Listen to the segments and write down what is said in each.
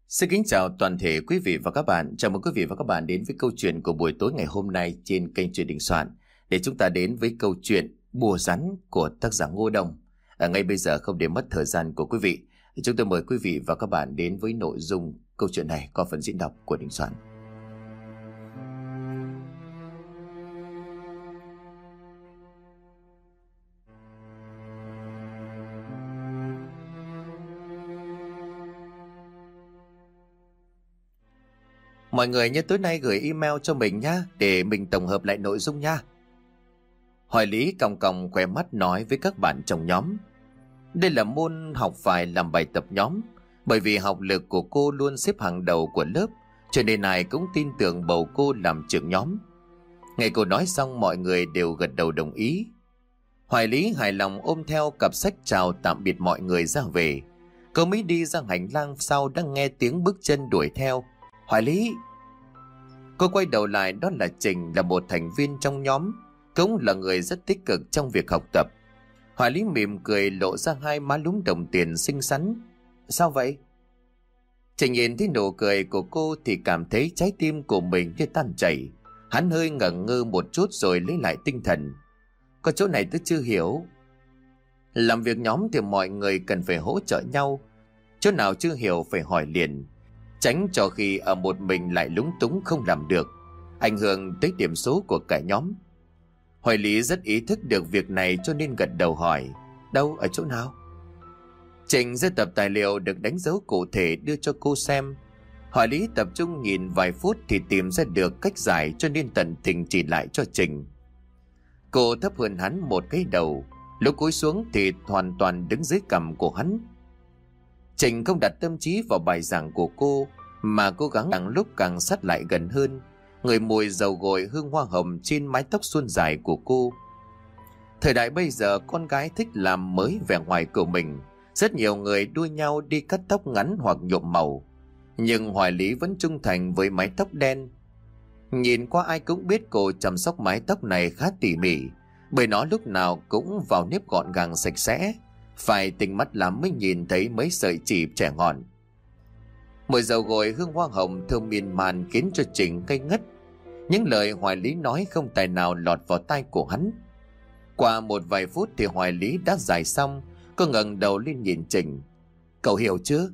Xin kính chào toàn thể quý vị và các bạn. Chào mừng quý vị và các bạn đến với câu chuyện của buổi tối ngày hôm nay trên kênh Truyện Đình Soạn. Để chúng ta đến với câu chuyện Bùa Rắn của tác giả Ngô Đông. Ngay bây giờ không để mất thời gian của quý vị, chúng tôi mời quý vị và các bạn đến với nội dung câu chuyện này qua phần diễn đọc của Đình Soạn. Mọi người nhớ tối nay gửi email cho mình nhá, để mình tổng hợp lại nội dung nha. Hoài Lý còng còng khóe mắt nói với các bạn trong nhóm. Đây là môn học phải làm bài tập nhóm, bởi vì học lực của cô luôn xếp hàng đầu của lớp, cho nên ai cũng tin tưởng bầu cô làm trưởng nhóm. Nghe cô nói xong mọi người đều gật đầu đồng ý. Hoài Lý hài lòng ôm theo cặp sách chào tạm biệt mọi người ra về. Cô mới đi ra hành lang sau đã nghe tiếng bước chân đuổi theo. Hoài Lý! Cô quay đầu lại, đó là Trình, là một thành viên trong nhóm, cũng là người rất tích cực trong việc học tập. Hoài Lý mỉm cười lộ ra hai má lúm đồng tiền xinh xắn. Sao vậy? Trình nhìn thấy nụ cười của cô thì cảm thấy trái tim của mình như tan chảy. Hắn hơi ngẩn ngơ một chút rồi lấy lại tinh thần. Có chỗ này tôi chưa hiểu. Làm việc nhóm thì mọi người cần phải hỗ trợ nhau. Chỗ nào chưa hiểu phải hỏi liền, tránh cho khi ở một mình lại lúng túng không làm được, ảnh hưởng tới điểm số của cả nhóm. Hoài Lý rất ý thức được việc này cho nên gật đầu hỏi. Đâu, ở chỗ nào? Trình ra tập tài liệu được đánh dấu cụ thể đưa cho cô xem. Hoài Lý tập trung nhìn vài phút thì tìm ra được cách giải, cho nên tận tình chỉ lại cho Trình. Cô thấp hơn hắn một cái đầu, lúc cúi xuống thì hoàn toàn đứng dưới cằm của hắn. Trình không đặt tâm trí vào bài giảng của cô, mà cố gắng càng lúc càng sát lại gần hơn, ngửi mùi dầu gội hương hoa hồng trên mái tóc suôn dài của cô. Thời đại bây giờ con gái thích làm mới vẻ ngoài của mình, rất nhiều người đua nhau đi cắt tóc ngắn hoặc nhuộm màu, nhưng Hoài Lý vẫn trung thành với mái tóc đen. Nhìn qua ai cũng biết cô chăm sóc mái tóc này khá tỉ mỉ, bởi nó lúc nào cũng vào nếp gọn gàng sạch sẽ, phải tinh mắt lắm mới nhìn thấy mấy sợi chỉ trẻ ngọn. Mùi dầu gội hương hoa hồng thơm miên man khiến cho Trình ngây ngất. Những lời Hoài Lý nói không tài nào lọt vào tai của hắn. Qua một vài phút thì Hoài Lý đã giải xong. Cô ngẩng đầu lên nhìn Trình. Cậu hiểu chưa?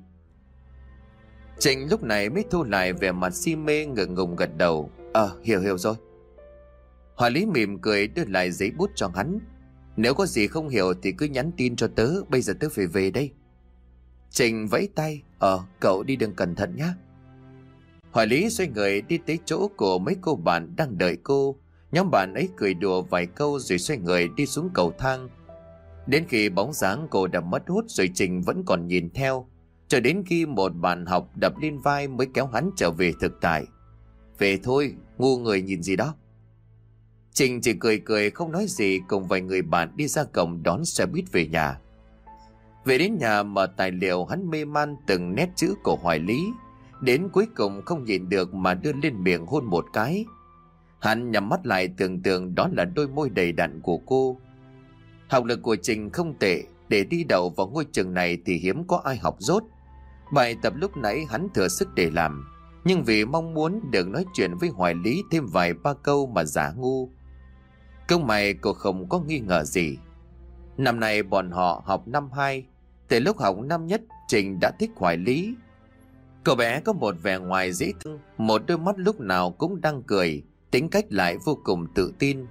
Trình lúc này mới thu lại vẻ mặt si mê, ngượng ngùng gật đầu. Hiểu rồi. Hoài Lý mỉm cười đưa lại giấy bút cho hắn. Nếu có gì không hiểu thì cứ nhắn tin cho tớ, bây giờ tớ phải về đây. Trình vẫy tay. Cậu đi đường cẩn thận nhé. Hoài Lý xoay người đi tới chỗ của mấy cô bạn đang đợi cô. Nhóm bạn ấy cười đùa vài câu rồi xoay người đi xuống cầu thang. Đến khi bóng dáng cô đã mất hút rồi Trình vẫn còn nhìn theo, cho đến khi một bạn học đập lên vai mới kéo hắn trở về thực tại. Về thôi, ngu người nhìn gì đó. Trình chỉ cười không nói gì, cùng vài người bạn đi ra cổng đón xe buýt về nhà. Về đến nhà mở tài liệu, hắn mê man từng nét chữ của Hoài Lý, đến cuối cùng không nhịn được mà đưa lên miệng hôn một cái. Hắn nhắm mắt lại tưởng tượng đó là đôi môi đầy đặn của cô. Học lực của Trình không tệ, để đi đậu vào ngôi trường này thì hiếm có ai học dốt. Bài tập lúc nãy hắn thừa sức để làm, nhưng vì mong muốn được nói chuyện với Hoài Lý thêm vài ba câu mà giả ngu. Công mày cô không có nghi ngờ gì. Năm nay bọn họ học năm 2, từ lúc học năm nhất Trình đã thích Hoài Lý. Cậu bé có một vẻ ngoài dễ thương, một đôi mắt lúc nào cũng đang cười, tính cách lại vô cùng tự tin.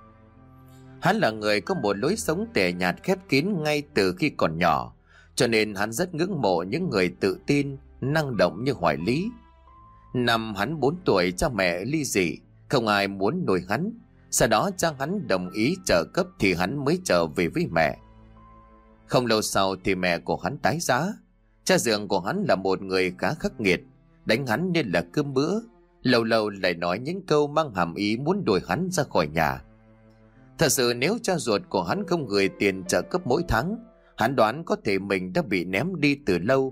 Hắn là người có một lối sống tẻ nhạt khép kín ngay từ khi còn nhỏ, cho nên hắn rất ngưỡng mộ những người tự tin, năng động như Hoài Lý. Năm hắn 4 tuổi cha mẹ ly dị, không ai muốn nuôi hắn. Sau đó cha hắn đồng ý trợ cấp thì hắn mới trở về với mẹ. Không lâu sau thì mẹ của hắn tái giá. Cha dượng của hắn là một người khá khắc nghiệt, đánh hắn nên là cơm bữa, lâu lâu lại nói những câu mang hàm ý muốn đuổi hắn ra khỏi nhà. Thật sự nếu cha ruột của hắn không gửi tiền trợ cấp mỗi tháng, hắn đoán có thể mình đã bị ném đi từ lâu.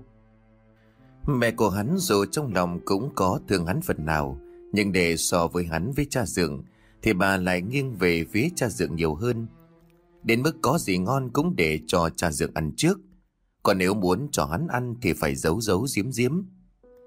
Mẹ của hắn dù trong lòng cũng có thương hắn phần nào, nhưng để so với hắn với cha dượng thì bà lại nghiêng về phía cha dượng nhiều hơn. Đến mức có gì ngon cũng để cho cha dượng ăn trước, còn nếu muốn cho hắn ăn thì phải giấu giấu giếm giếm.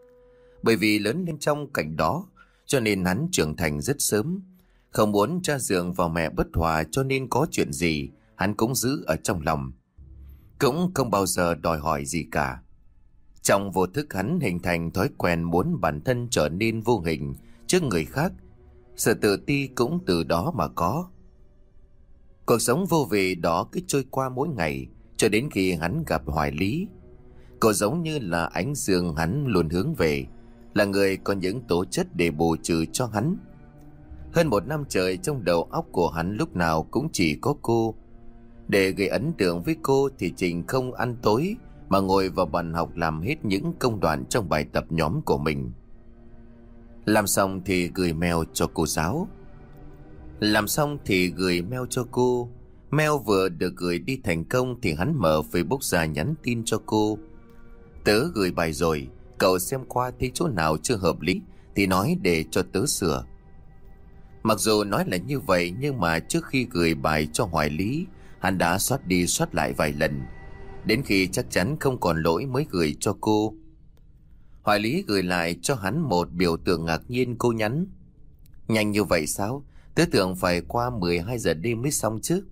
Bởi vì lớn lên trong cảnh đó cho nên hắn trưởng thành rất sớm. Không muốn cha Dượng và mẹ bất hòa cho nên có chuyện gì hắn cũng giữ ở trong lòng. Cũng không bao giờ đòi hỏi gì cả. Trong vô thức hắn hình thành thói quen muốn bản thân trở nên vô hình trước người khác. Sự tự ti cũng từ đó mà có. Cuộc sống vô vị đó cứ trôi qua mỗi ngày cho đến khi hắn gặp Hoài Lý. Cô giống như là ánh dương hắn luôn hướng về, là người có những tố chất để bù trừ cho hắn. Hơn 1 năm trời trong đầu óc của hắn lúc nào cũng chỉ có cô. Để gây ấn tượng với cô thì Trình không ăn tối mà ngồi vào bàn học làm hết những công đoạn trong bài tập nhóm của mình. Làm xong thì gửi mail cho cô giáo. Làm xong thì gửi mail cho cô. Mail vừa được gửi đi thành công thì hắn mở Facebook ra nhắn tin cho cô. Tớ gửi bài rồi, cậu xem qua thấy chỗ nào chưa hợp lý thì nói để cho tớ sửa. Mặc dù nói là như vậy nhưng mà trước khi gửi bài cho Hoài Lý, hắn đã soát đi soát lại vài lần. Đến khi chắc chắn không còn lỗi mới gửi cho cô. Hoài Lý gửi lại cho hắn một biểu tượng ngạc nhiên. Cô nhắn: nhanh như vậy sao? Tớ tưởng phải qua 12 giờ đêm mới xong chứ.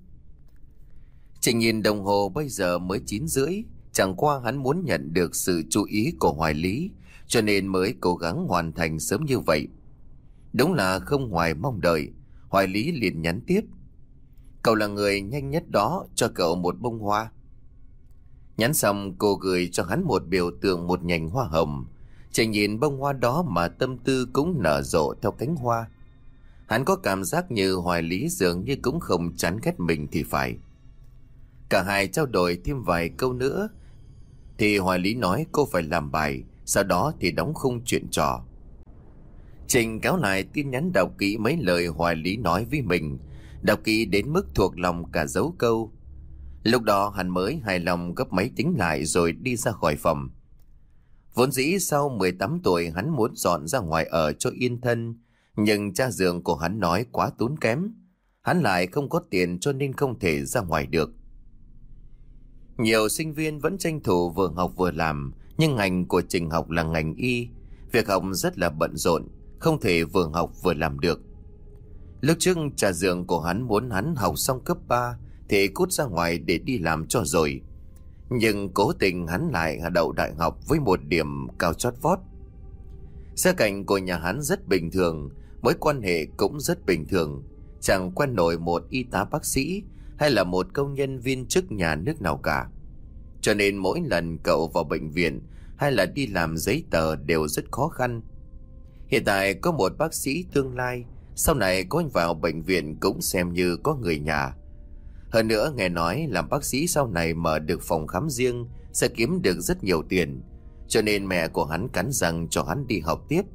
Trình nhìn đồng hồ bây giờ mới 9:30. Chẳng qua hắn muốn nhận được sự chú ý của Hoài Lý cho nên mới cố gắng hoàn thành sớm như vậy. Đúng là không ngoài mong đợi. Hoài Lý liền nhắn tiếp: cậu là người nhanh nhất đó, cho cậu một bông hoa. Nhắn xong cô gửi cho hắn một biểu tượng một nhành hoa hồng. Trình nhìn bông hoa đó mà tâm tư cũng nở rộ theo cánh hoa. Hắn có cảm giác như Hoài Lý dường như cũng không chán ghét mình thì phải. Cả hai trao đổi thêm vài câu nữa thì Hoài Lý nói cô phải làm bài, sau đó thì đóng khung chuyện trò. Trình kéo lại tin nhắn đọc kỹ mấy lời Hoài Lý nói với mình, đọc kỹ đến mức thuộc lòng cả dấu câu. Lúc đó hắn mới hài lòng gấp máy tính lại rồi đi ra khỏi phòng. Vốn dĩ sau 18 tuổi hắn muốn dọn ra ngoài ở cho yên thân, nhưng cha Dượng của hắn nói quá tốn kém. Hắn lại không có tiền cho nên không thể ra ngoài được. Nhiều sinh viên vẫn tranh thủ vừa học vừa làm, nhưng ngành của Trình học là ngành y. Việc học rất là bận rộn, không thể vừa học vừa làm được. Lúc trước cha Dượng của hắn muốn hắn học xong cấp 3 thì cút ra ngoài để đi làm cho rồi. Nhưng cố tình hắn lại đậu đại học với một điểm cao chót vót. Gia cảnh của nhà hắn rất bình thường, mối quan hệ cũng rất bình thường. Chẳng quen nổi một y tá bác sĩ hay là một công nhân viên chức nhà nước nào cả. Cho nên mỗi lần cậu vào bệnh viện hay là đi làm giấy tờ đều rất khó khăn. Hiện tại có một bác sĩ tương lai, sau này có anh vào bệnh viện cũng xem như có người nhà. Hơn nữa nghe nói làm bác sĩ sau này mở được phòng khám riêng sẽ kiếm được rất nhiều tiền. Cho nên mẹ của hắn cắn răng cho hắn đi học tiếp.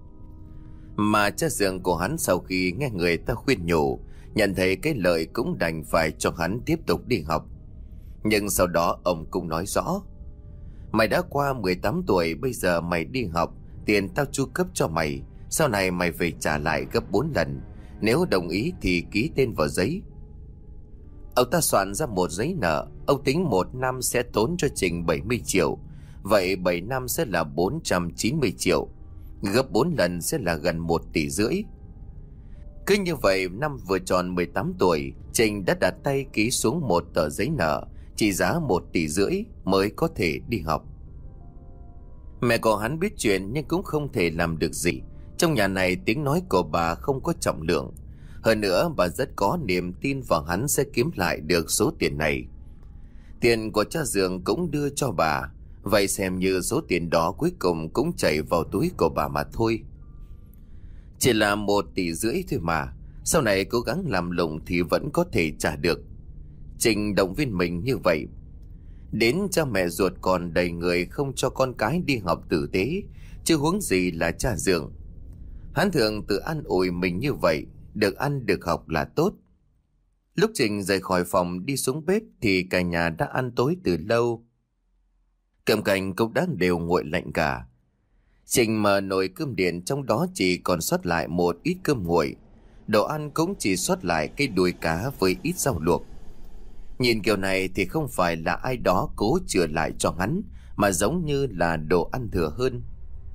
Mà cha Dượng của hắn sau khi nghe người ta khuyên nhủ, nhận thấy cái lợi cũng đành phải cho hắn tiếp tục đi học. Nhưng sau đó ông cũng nói rõ: mày đã qua 18 tuổi, bây giờ mày đi học, tiền tao chu cấp cho mày, sau này mày phải trả lại gấp 4 lần. Nếu đồng ý thì ký tên vào giấy. Ông ta soạn ra một giấy nợ. Ông tính 1 năm sẽ tốn cho Trình 70 triệu. Vậy 7 năm sẽ là 490 triệu. Gấp 4 lần sẽ là gần 1,5 tỷ. Cứ như vậy năm vừa tròn 18 tuổi, Trình đã đặt tay ký xuống một tờ giấy nợ trị giá 1,5 tỷ mới có thể đi học. Mẹ của hắn biết chuyện nhưng cũng không thể làm được gì. Trong nhà này tiếng nói của bà không có trọng lượng. Hơn nữa bà rất có niềm tin vào hắn sẽ kiếm lại được số tiền này. Tiền của cha Dượng cũng đưa cho bà, vậy xem như số tiền đó cuối cùng cũng chảy vào túi của bà mà thôi. Chỉ là 1,5 tỷ thôi mà, sau này cố gắng làm lụng thì vẫn có thể trả được. Trình động viên mình như vậy. Đến cha mẹ ruột còn đầy người không cho con cái đi học tử tế, chứ huống gì là cha Dượng. Hắn thường tự an ủi mình như vậy, được ăn được học là tốt. Lúc Trình rời khỏi phòng đi xuống bếp thì cả nhà đã ăn tối từ lâu. Cơm canh cũng đã đều nguội lạnh cả. Trình mở nồi cơm điện, trong đó chỉ còn sót lại một ít cơm nguội. Đồ ăn cũng chỉ sót lại cây đùi cá với ít rau luộc. Nhìn kiểu này thì không phải là ai đó cố chừa lại cho hắn, mà giống như là đồ ăn thừa hơn.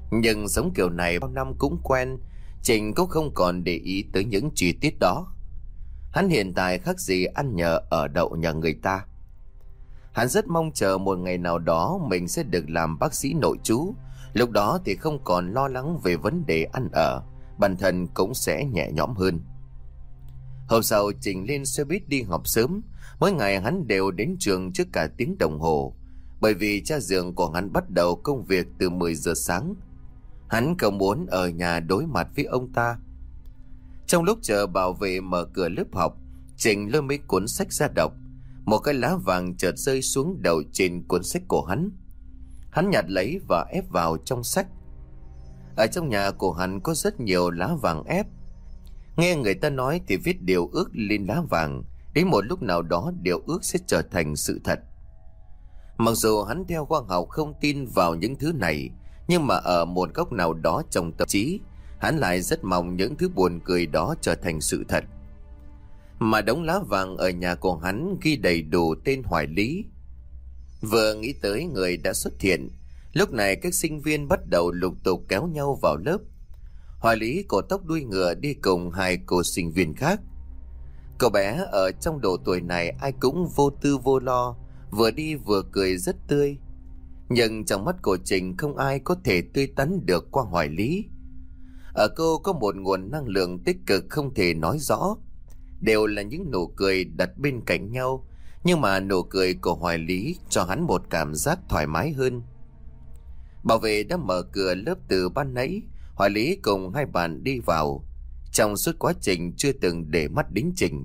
Nhưng sống kiểu này bao năm cũng quen, Trình cũng không còn để ý tới những chi tiết đó. Hắn hiện tại khác gì ăn nhờ ở đậu nhà người ta. Hắn rất mong chờ một ngày nào đó mình sẽ được làm bác sĩ nội trú. Lúc đó thì không còn lo lắng về vấn đề ăn ở, bản thân cũng sẽ nhẹ nhõm hơn. Hôm sau Trình lên xe buýt đi học sớm. Mỗi ngày hắn đều đến trường trước cả tiếng đồng hồ, bởi vì cha dượng của hắn bắt đầu công việc từ 10 giờ sáng. Hắn không muốn ở nhà đối mặt với ông ta. Trong lúc chờ bảo vệ mở cửa lớp học, Trình lôi mấy cuốn sách ra đọc. Một cái lá vàng chợt rơi xuống đầu trên cuốn sách của hắn. Hắn nhặt lấy và ép vào trong sách. Ở trong nhà của hắn có rất nhiều lá vàng ép. Nghe người ta nói thì viết điều ước lên lá vàng, đến một lúc nào đó điều ước sẽ trở thành sự thật. Mặc dù hắn theo khoa học không tin vào những thứ này, nhưng mà ở một góc nào đó trong tâm trí, hắn lại rất mong những thứ buồn cười đó trở thành sự thật. Mà đống lá vàng ở nhà của hắn ghi đầy đủ tên Hoài Lý. Vừa nghĩ tới người đã xuất hiện, lúc này các sinh viên bắt đầu lục tục kéo nhau vào lớp. Hoài Lý cột tóc đuôi ngựa đi cùng hai cô sinh viên khác. Cậu bé ở trong độ tuổi này ai cũng vô tư vô lo, vừa đi vừa cười rất tươi. Nhưng trong mắt của Trình không ai có thể tươi tắn được qua Hoài Lý. Ở cô có một nguồn năng lượng tích cực không thể nói rõ. Đều là những nụ cười đặt bên cạnh nhau, nhưng mà nụ cười của Hoài Lý cho hắn một cảm giác thoải mái hơn. Bảo vệ đã mở cửa lớp từ ban nãy. Hoài Lý cùng hai bạn đi vào. Trong suốt quá trình chưa từng để mắt đến Trình.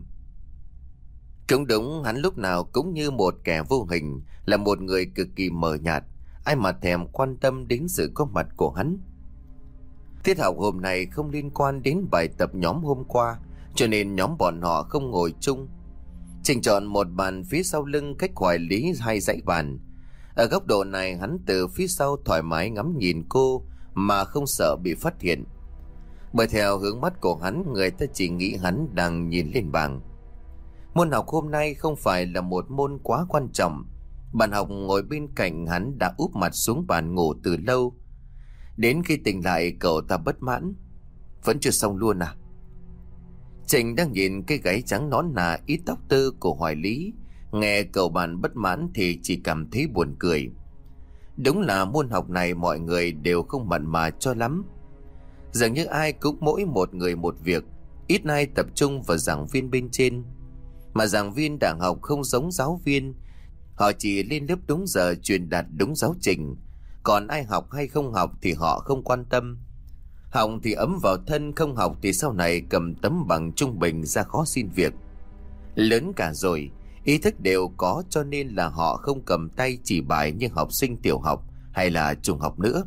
Cũng đúng, hắn lúc nào cũng như một kẻ vô hình, là một người cực kỳ mờ nhạt, ai mà thèm quan tâm đến sự có mặt của hắn. Tiết học hôm nay không liên quan đến bài tập nhóm hôm qua, cho nên nhóm bọn họ không ngồi chung. Trình chọn một bàn phía sau lưng cách Hoài Lý 2 dãy bàn. Ở góc độ này hắn từ phía sau thoải mái ngắm nhìn cô mà không sợ bị phát hiện. Bởi theo hướng mắt của hắn, người ta chỉ nghĩ hắn đang nhìn lên bảng. Môn học hôm nay không phải là một môn quá quan trọng. Bạn học ngồi bên cạnh hắn đã úp mặt xuống bàn ngủ từ lâu. Đến khi tỉnh lại cậu ta bất mãn. Vẫn chưa xong luôn à? Trình đang nhìn cái gáy trắng nõn nà ít tóc tơ của Hoài Lý. Nghe cậu bạn bất mãn thì chỉ cảm thấy buồn cười. Đúng là môn học này mọi người đều không mặn mà cho lắm. Dường như ai cũng mỗi một người một việc, ít ai tập trung vào giảng viên bên trên. Mà giảng viên đảng học không giống giáo viên, họ chỉ lên lớp đúng giờ truyền đạt đúng giáo trình. Còn ai học hay không học thì họ không quan tâm. Học thì ấm vào thân, không học thì sau này cầm tấm bằng trung bình ra khó xin việc. Lớn cả rồi, ý thức đều có, cho nên là họ không cầm tay chỉ bài như học sinh tiểu học hay là trung học nữa.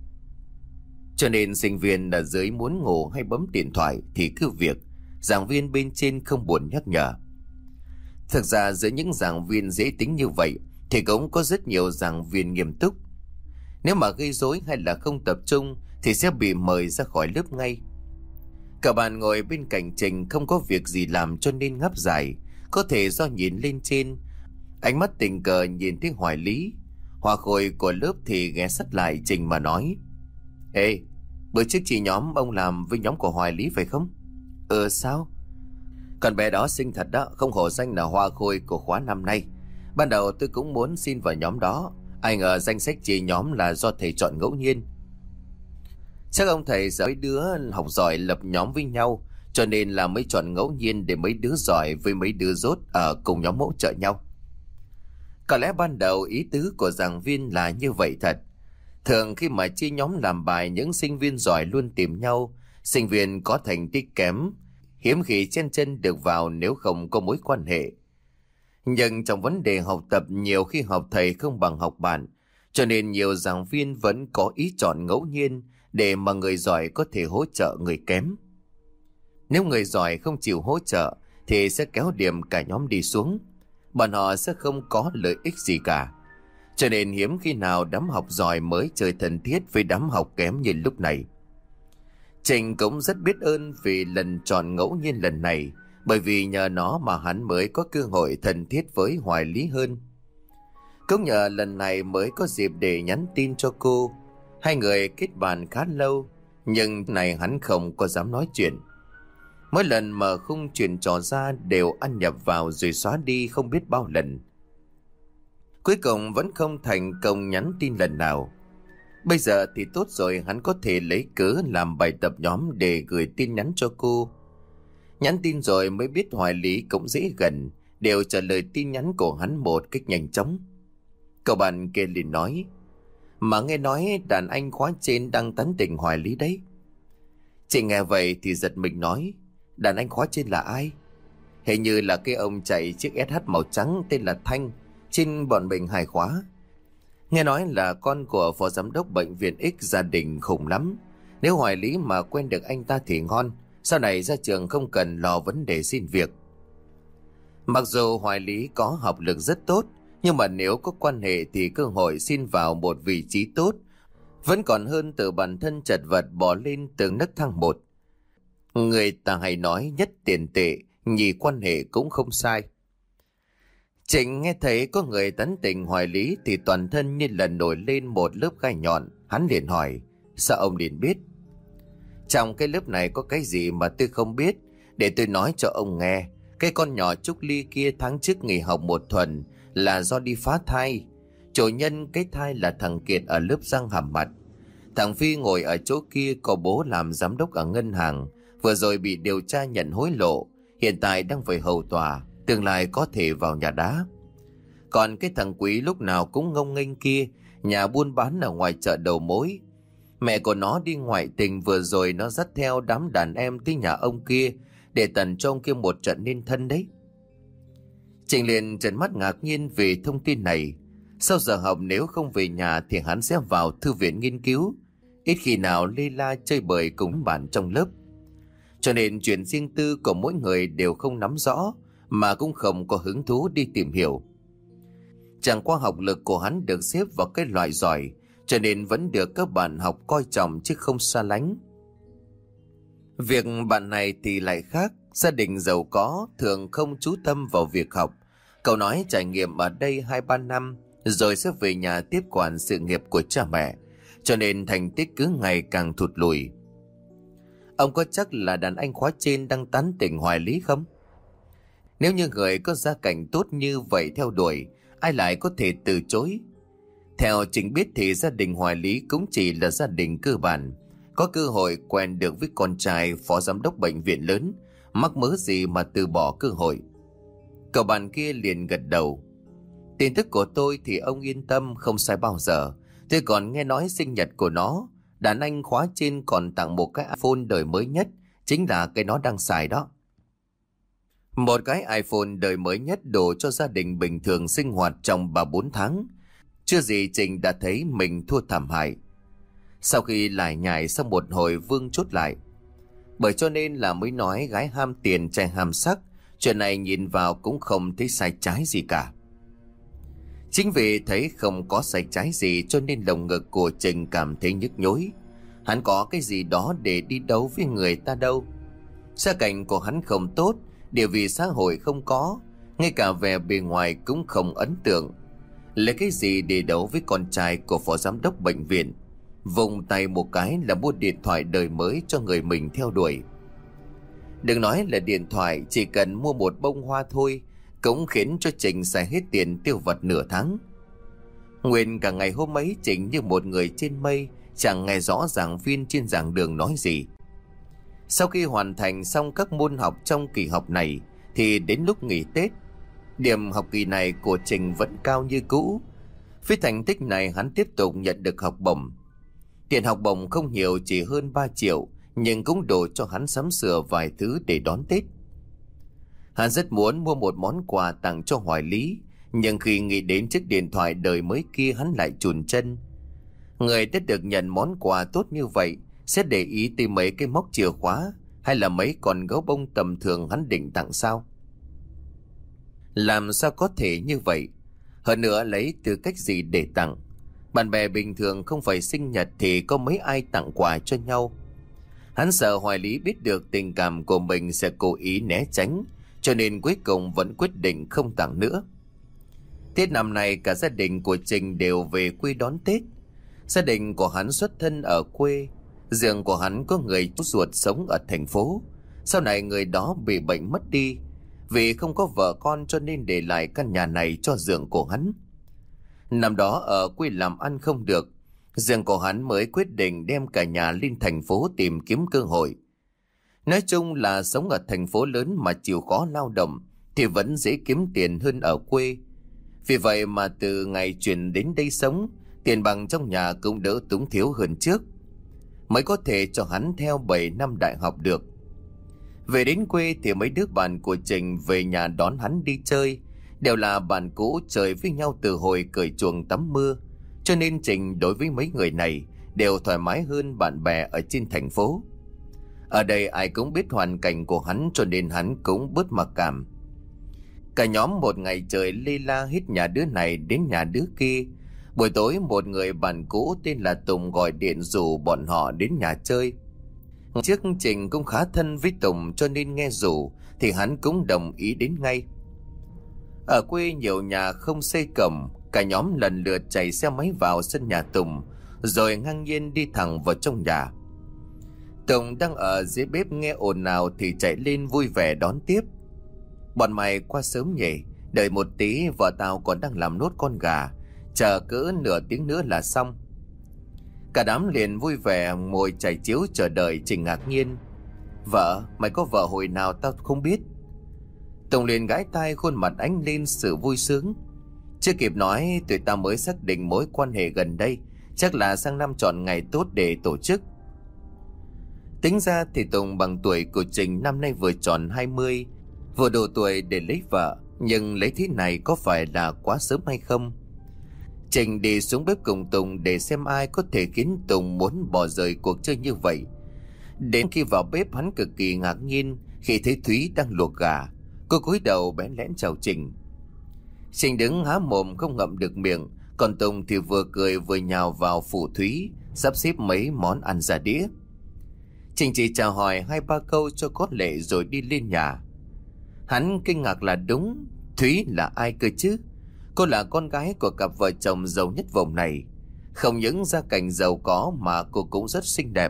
Cho nên sinh viên ở dưới muốn ngủ hay bấm điện thoại thì cứ việc, giảng viên bên trên không buồn nhắc nhở. Thực ra giữa những giảng viên dễ tính như vậy thì cũng có rất nhiều giảng viên nghiêm túc. Nếu mà gây rối hay là không tập trung thì sẽ bị mời ra khỏi lớp ngay. Cả bạn ngồi bên cạnh Trình không có việc gì làm cho nên ngáp dài. Có thể do nhìn lên trên, ánh mắt tình cờ nhìn thấy Hoài Lý. Hoa khôi của lớp thì ghé sát lại Trình mà nói: Ê, bữa trước chị nhóm ông làm với nhóm của Hoài Lý phải không? Sao? Con bé đó xinh thật đó, không hổ danh là hoa khôi của khóa năm nay. Ban đầu tôi cũng muốn xin vào nhóm đó, ai ngờ danh sách chị nhóm là do thầy chọn ngẫu nhiên. Chắc ông thầy sợ mấy đứa học giỏi lập nhóm với nhau, cho nên là mới chọn ngẫu nhiên để mấy đứa giỏi với mấy đứa dốt ở cùng nhóm hỗ trợ nhau. Có lẽ ban đầu ý tứ của giảng viên là như vậy thật. Thường khi mà chia nhóm làm bài, những sinh viên giỏi luôn tìm nhau. Sinh viên có thành tích kém hiếm khi chen chân được vào nếu không có mối quan hệ. Nhưng trong vấn đề học tập, nhiều khi học thầy không bằng học bạn, cho nên nhiều giảng viên vẫn có ý chọn ngẫu nhiên để mà người giỏi có thể hỗ trợ người kém. Nếu người giỏi không chịu hỗ trợ thì sẽ kéo điểm cả nhóm đi xuống. Bọn họ sẽ không có lợi ích gì cả. Cho nên hiếm khi nào đám học giỏi mới chơi thân thiết với đám học kém như lúc này. Trình cũng rất biết ơn vì lần chọn ngẫu nhiên lần này, bởi vì nhờ nó mà hắn mới có cơ hội thân thiết với Hoài Lý hơn. Cũng nhờ lần này mới có dịp để nhắn tin cho cô. Hai người kết bạn khá lâu, nhưng này hắn không có dám nói chuyện. Mỗi lần mở khung chuyện trò ra đều ăn nhập vào rồi xóa đi không biết bao lần. Cuối cùng vẫn không thành công nhắn tin lần nào. Bây giờ thì tốt rồi, hắn có thể lấy cớ làm bài tập nhóm để gửi tin nhắn cho cô. Nhắn tin rồi mới biết Hoài Lý cũng dễ gần, đều trả lời tin nhắn của hắn một cách nhanh chóng. Cậu bạn kia liền nói: mà nghe nói đàn anh khóa trên đang tán tỉnh Hoài Lý đấy. Chị nghe vậy thì giật mình nói: đàn anh khóa trên là ai? Hình như là cái ông chạy chiếc SH màu trắng tên là Thanh, trên bọn mình hài khóa. Nghe nói là con của phó giám đốc bệnh viện X, gia đình khủng lắm. Nếu Hoài Lý mà quen được anh ta thì ngon, sau này ra trường không cần lo vấn đề xin việc. Mặc dù Hoài Lý có học lực rất tốt, nhưng mà nếu có quan hệ thì cơ hội xin vào một vị trí tốt vẫn còn hơn từ bản thân chật vật bỏ lên từ nấc thang một. Người ta hay nói nhất tiền tệ, nhì quan hệ cũng không sai. Trịnh nghe thấy có người tán tỉnh Hoài Lý thì toàn thân như lần nổi lên một lớp gai nhọn. Hắn liền hỏi: sao ông liền biết? Trong cái lớp này có cái gì mà tôi không biết? Để tôi nói cho ông nghe. Cái con nhỏ Trúc Ly kia tháng trước nghỉ học một tuần là do đi phá thai. Chủ nhân cái thai là thằng Kiệt ở lớp răng hàm mặt. Thằng Phi ngồi ở chỗ kia có bố làm giám đốc ở ngân hàng, vừa rồi bị điều tra nhận hối lộ, hiện tại đang phải hầu tòa, tương lai có thể vào nhà đá. Còn cái thằng Quý lúc nào cũng ngông nghênh kia, nhà buôn bán ở ngoài chợ đầu mối. Mẹ của nó đi ngoại tình, vừa rồi nó dắt theo đám đàn em tới nhà ông kia để tần cho ông kia một trận nên thân đấy. Trịnh liền trợn mắt ngạc nhiên vì thông tin này. Sau giờ học nếu không về nhà thì hắn sẽ vào thư viện nghiên cứu, ít khi nào lê la chơi bời cùng bạn trong lớp. Cho nên chuyện riêng tư của mỗi người đều không nắm rõ, mà cũng không có hứng thú đi tìm hiểu. Chẳng qua học lực của hắn được xếp vào cái loại giỏi, cho nên vẫn được các bạn học coi trọng chứ không xa lánh. Việc bạn này thì lại khác, gia đình giàu có thường không chú tâm vào việc học. Cậu nói trải nghiệm ở đây 2-3 năm rồi sẽ về nhà tiếp quản sự nghiệp của cha mẹ, cho nên thành tích cứ ngày càng thụt lùi. Ông có chắc là đàn anh khóa trên đang tán tỉnh Hoài Lý không? Nếu như người có gia cảnh tốt như vậy theo đuổi, ai lại có thể từ chối? Theo Trịnh biết thì gia đình Hoài Lý cũng chỉ là gia đình cơ bản, có cơ hội quen được với con trai phó giám đốc bệnh viện lớn, mắc mớ gì mà từ bỏ cơ hội. Cậu bạn kia liền gật đầu: tin tức của tôi thì ông yên tâm, không sai bao giờ. Tôi còn nghe nói sinh nhật của nó, đàn anh khóa trên còn tặng một cái iPhone đời mới nhất, chính là cái nó đang xài đó. Một cái iPhone đời mới nhất đủ cho gia đình bình thường sinh hoạt trong 3-4 tháng. Chưa gì Trịnh đã thấy mình thua thảm hại. Sau khi lải nhải sau một hồi Vương chốt lại: bởi cho nên là mới nói gái ham tiền trai ham sắc, chuyện này nhìn vào cũng không thấy sai trái gì cả. Chính vì thấy không có sai trái gì cho nên lồng ngực của Trịnh cảm thấy nhức nhối. Hắn có cái gì đó để đi đấu với người ta đâu. Gia cảnh của hắn không tốt, địa vị xã hội không có, ngay cả vẻ bề ngoài cũng không ấn tượng. Lấy cái gì để đấu với con trai của phó giám đốc bệnh viện? Vùng tay một cái là mua điện thoại đời mới cho người mình theo đuổi. Đừng nói là điện thoại, chỉ cần mua một bông hoa thôi cũng khiến cho Trịnh xài hết tiền tiêu vặt nửa tháng. Nguyên cả ngày hôm ấy Trịnh như một người trên mây, chẳng nghe rõ giảng viên trên giảng đường nói gì. Sau khi hoàn thành xong các môn học trong kỳ học này thì đến lúc nghỉ Tết, điểm học kỳ này của Trịnh vẫn cao như cũ. Với thành tích này hắn tiếp tục nhận được học bổng. Tiền học bổng không nhiều, chỉ hơn 3 triệu, nhưng cũng đủ cho hắn sắm sửa vài thứ để đón Tết. Hắn rất muốn mua một món quà tặng cho Hoài Lý, nhưng khi nghĩ đến chiếc điện thoại đời mới kia hắn lại chùn chân. Người đã được nhận món quà tốt như vậy sẽ để ý tới mấy cái móc chìa khóa hay là mấy con gấu bông tầm thường hắn định tặng sao? Làm sao có thể như vậy? Hơn nữa lấy tư cách gì để tặng? Bạn bè bình thường không phải sinh nhật thì có mấy ai tặng quà cho nhau. Hắn sợ Hoài Lý biết được tình cảm của mình sẽ cố ý né tránh, cho nên cuối cùng vẫn quyết định không tặng nữa. Tết năm nay cả gia đình của Trinh đều về quê đón Tết. Gia đình của hắn xuất thân ở quê, riêng của hắn có người chú ruột sống ở thành phố. Sau này người đó bị bệnh mất đi, vì không có vợ con cho nên để lại căn nhà này cho giường của hắn. Năm đó ở quê làm ăn không được, riêng của hắn mới quyết định đem cả nhà lên thành phố tìm kiếm cơ hội. Nói chung là sống ở thành phố lớn mà chịu khó lao động thì vẫn dễ kiếm tiền hơn ở quê. Vì vậy mà từ ngày chuyển đến đây sống, tiền bằng trong nhà cũng đỡ túng thiếu hơn trước, mới có thể cho hắn theo 7 năm đại học được. Về đến quê thì mấy đứa bạn của Trình về nhà đón hắn đi chơi, đều là bạn cũ chơi với nhau từ hồi cởi chuồng tắm mưa, cho nên Trình đối với mấy người này đều thoải mái hơn bạn bè ở trên thành phố. Ở đây ai cũng biết hoàn cảnh của hắn cho nên hắn cũng bớt mặc cảm. Cả nhóm một ngày trời lê la hết nhà đứa này đến nhà đứa kia. Buổi tối một người bạn cũ tên là Tùng gọi điện rủ bọn họ đến nhà chơi. Trước Trình cũng khá thân với Tùng cho nên nghe rủ thì hắn cũng đồng ý đến ngay. Ở quê nhiều nhà không xây cổng, cả nhóm lần lượt chạy xe máy vào sân nhà Tùng, rồi ngang nhiên đi thẳng vào trong nhà. Tùng đang ở dưới bếp nghe ồn ào thì chạy lên vui vẻ đón tiếp. Bọn mày qua sớm nhỉ, đợi một tí vợ tao còn đang làm nốt con gà, chờ cỡ nửa tiếng nữa là xong. Cả đám liền vui vẻ ngồi chải chiếu chờ đợi. Trình ngạc nhiên: Vợ? Mày có vợ hồi nào tao không biết? Tùng liền gãi tai, khuôn mặt ánh lên sự vui sướng. Chưa kịp nói tụi tao mới xác định mối quan hệ gần đây, chắc là sang năm chọn ngày tốt để tổ chức. Tính ra thì Tùng bằng tuổi của Trình, năm nay vừa tròn 20, vừa đủ tuổi để lấy vợ, nhưng lấy thế này có phải là quá sớm hay không? Trình đi xuống bếp cùng Tùng để xem ai có thể khiến Tùng muốn bỏ rời cuộc chơi như vậy. Đến khi vào bếp, hắn cực kỳ ngạc nhiên khi thấy Thúy đang luộc gà. Cô cúi đầu bẽn lẽn chào Trình. Trình đứng há mồm không ngậm được miệng, còn Tùng thì vừa cười vừa nhào vào phụ Thúy, sắp xếp mấy món ăn ra đĩa. Trình chỉ chào hỏi 2-3 câu cho có lệ rồi đi lên nhà. Hắn kinh ngạc là đúng, Thúy là ai cơ chứ? Cô là con gái của cặp vợ chồng giàu nhất vùng này. Không những gia cảnh giàu có mà cô cũng rất xinh đẹp.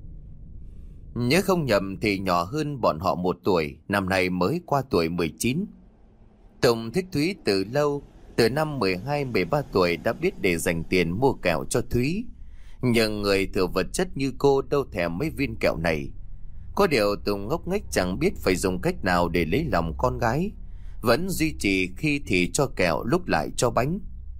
Nhớ không nhầm thì nhỏ hơn bọn họ 1 tuổi, năm nay mới qua tuổi 19. Tùng thích Thúy từ lâu, từ năm 12-13 tuổi đã biết để dành tiền mua kẹo cho Thúy. Nhưng người thừa vật chất như cô đâu thèm mấy viên kẹo này. Có điều Tùng ngốc nghếch chẳng biết phải dùng cách nào để lấy lòng con gái, vẫn duy trì khi thì cho kẹo lúc lại cho bánh.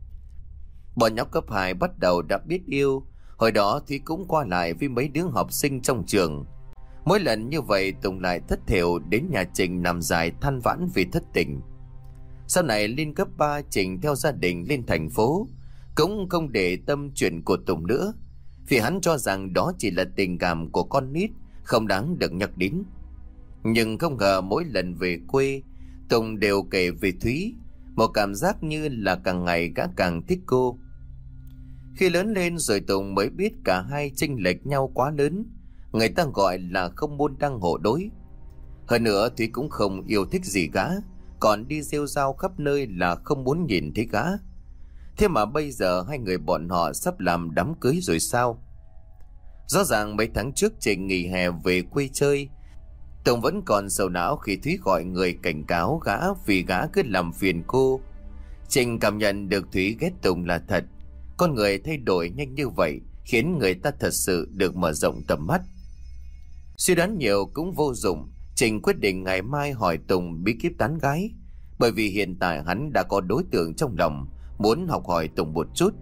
Bọn nhóc cấp 2 bắt đầu đã biết yêu. Hồi đó Thúy cũng qua lại với mấy đứa học sinh trong trường. Mỗi lần như vậy Tùng lại thất thểu đến nhà Trình nằm dài than vãn vì thất tình. Sau này lên cấp 3, Trình theo gia đình lên thành phố, cũng không để tâm chuyện của Tùng nữa, vì hắn cho rằng đó chỉ là tình cảm của con nít, không đáng được nhắc đến. Nhưng không ngờ mỗi lần về quê, Tùng đều kể về Thúy, một cảm giác như là càng ngày gã càng thích cô. Khi lớn lên rồi Tùng mới biết cả hai chênh lệch nhau quá lớn, người ta gọi là không môn đăng hộ đối. Hơn nữa Thúy cũng không yêu thích gì gã, còn đi rêu rao khắp nơi là không muốn nhìn thấy gã. Thế mà bây giờ hai người bọn họ sắp làm đám cưới rồi sao? Rõ ràng mấy tháng trước Trình nghỉ hè về quê chơi, Tùng vẫn còn sầu não khi Thúy gọi người cảnh cáo gã vì gã cứ làm phiền cô. Trình cảm nhận được Thúy ghét Tùng là thật. Con người thay đổi nhanh như vậy khiến người ta thật sự được mở rộng tầm mắt. Suy đoán nhiều cũng vô dụng, Trình quyết định ngày mai hỏi Tùng bí kíp tán gái, bởi vì hiện tại hắn đã có đối tượng trong lòng, muốn học hỏi Tùng một chút.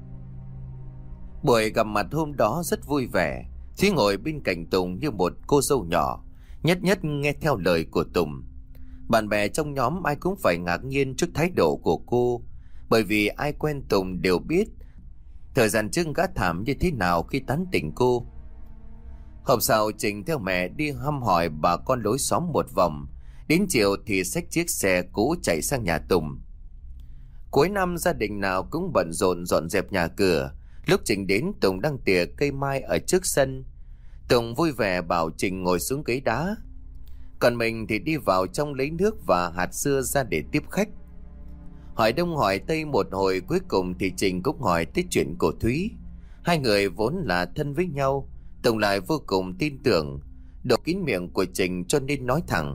Buổi gặp mặt hôm đó rất vui vẻ. Thúy ngồi bên cạnh Tùng như một cô dâu nhỏ, nhất nhất nghe theo lời của Tùng. Bạn bè trong nhóm ai cũng phải ngạc nhiên trước thái độ của cô, bởi vì ai quen Tùng đều biết thời gian trước gã thảm như thế nào khi tán tỉnh cô. Hôm sau Trình theo mẹ đi thăm hỏi bà con lối xóm một vòng, đến chiều thì xách chiếc xe cũ chạy sang nhà Tùng. Cuối năm gia đình nào cũng bận rộn dọn dẹp nhà cửa. Lúc Trình đến, Tùng đang tỉa cây mai ở trước sân. Tùng vui vẻ bảo Trình ngồi xuống ghế đá, còn mình thì đi vào trong lấy nước và hạt dưa ra để tiếp khách. Hỏi đông hỏi tây một hồi, cuối cùng thì Trình cũng hỏi tới chuyện của Thúy. Hai người vốn là thân với nhau, Tùng lại vô cùng tin tưởng, đổ kín miệng của Trình cho nên nói thẳng: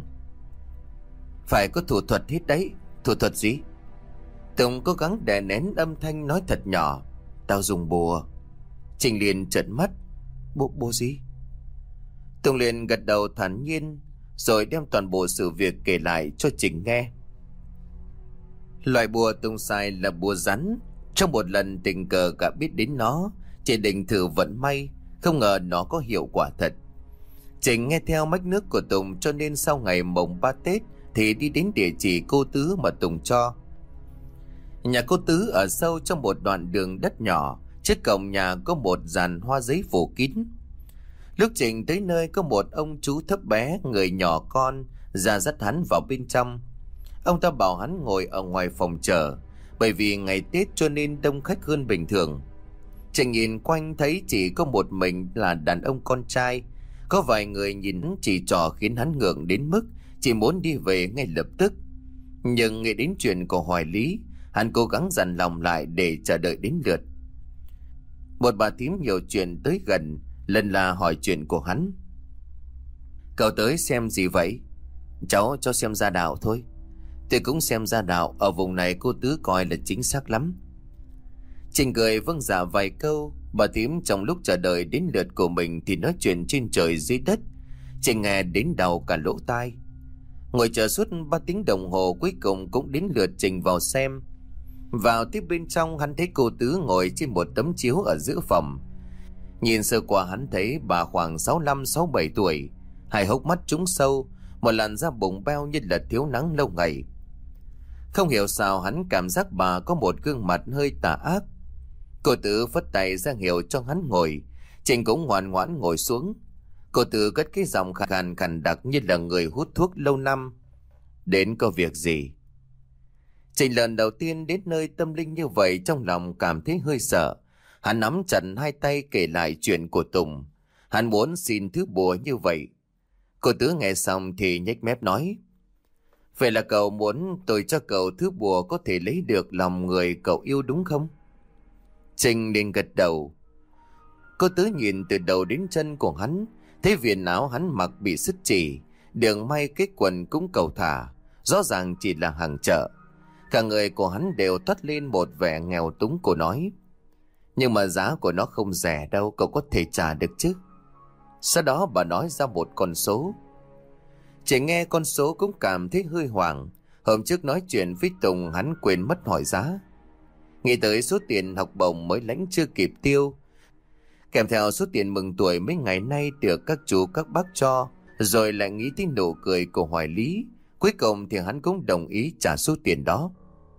phải có thủ thuật hết đấy. Thủ thuật gì? Tùng cố gắng đè nén âm thanh nói thật nhỏ: tao dùng bùa. Trình liền trợn mắt: Bùa gì? Tùng liền gật đầu thản nhiên, rồi đem toàn bộ sự việc kể lại cho Trình nghe. Loại bùa Tùng xài là bùa rắn. Trong một lần tình cờ cả biết đến nó, chỉ định thử vận may, không ngờ nó có hiệu quả thật. Trình nghe theo mách nước của Tùng, cho nên sau ngày mồng 3 Tết thì đi đến địa chỉ cô Tứ mà Tùng cho. Nhà cô Tứ ở sâu trong một đoạn đường đất nhỏ, trước cổng nhà có một dàn hoa giấy phủ kín. Lúc Trình tới nơi, có một ông chú thấp bé, người nhỏ con, ra dắt hắn vào bên trong. Ông ta bảo hắn ngồi ở ngoài phòng chờ, bởi vì ngày Tết cho nên đông khách hơn bình thường. Trình nhìn quanh thấy chỉ có một mình là đàn ông con trai. Có vài người nhìn chỉ trò khiến hắn ngượng đến mức chỉ muốn đi về ngay lập tức. Nhưng nghĩ đến chuyện của Hoài Lý, hắn cố gắng dằn lòng lại để chờ đợi đến lượt. Một bà thím nhiều chuyện tới gần, lần là hỏi chuyện của hắn. Cậu tới xem gì vậy? Cháu cho xem gia đạo thôi. Tôi cũng xem gia đạo, ở vùng này cô Tứ coi là chính xác lắm. Trình cười vâng dạ vài câu. Bà thím trong lúc chờ đợi đến lượt của mình thì nói chuyện trên trời dưới đất, Trình nghe đến đau cả lỗ tai. Ngồi chờ suốt 3 tiếng đồng hồ, cuối cùng cũng đến lượt Trình vào xem. Vào tiếp bên trong, hắn thấy cô Tứ ngồi trên một tấm chiếu ở giữa phòng. Nhìn sơ qua hắn thấy bà khoảng 65-67 tuổi, hai hốc mắt trũng sâu, một làn da bụng beo như là thiếu nắng lâu ngày. Không hiểu sao hắn cảm giác bà có một gương mặt hơi tà ác. Cô Tứ phất tay ra hiệu cho hắn ngồi, Trình cũng ngoan ngoãn ngồi xuống. Cô Tứ cất cái giọng khàn khàn đặc như là người hút thuốc lâu năm: đến có việc gì? Trình lần đầu tiên đến nơi tâm linh như vậy, trong lòng cảm thấy hơi sợ. Hắn nắm chặt hai tay kể lại chuyện của Tùng. Hắn muốn xin thứ bùa như vậy. Cô Tứ nghe xong thì nhếch mép nói: vậy là cậu muốn tôi cho cậu thứ bùa có thể lấy được lòng người cậu yêu đúng không? Trình liền gật đầu. Cô Tứ nhìn từ đầu đến chân của hắn, thấy viền áo hắn mặc bị sứt chỉ, đường may cái quần cũng cầu thả, rõ ràng chỉ là hàng chợ. Cả người của hắn đều toát lên một vẻ nghèo túng. Cô nói: nhưng mà giá của nó không rẻ đâu, cậu có thể trả được chứ? Sau đó bà nói ra một con số. Chỉ nghe con số cũng cảm thấy hơi hoảng. Hôm trước nói chuyện với Tùng hắn quên mất hỏi giá. Nghĩ tới số tiền học bổng mới lãnh chưa kịp tiêu, kèm theo số tiền mừng tuổi mấy ngày nay được các chú các bác cho, rồi lại nghĩ tới nụ cười của Hoài Lý. Cuối cùng thì hắn cũng đồng ý trả số tiền đó.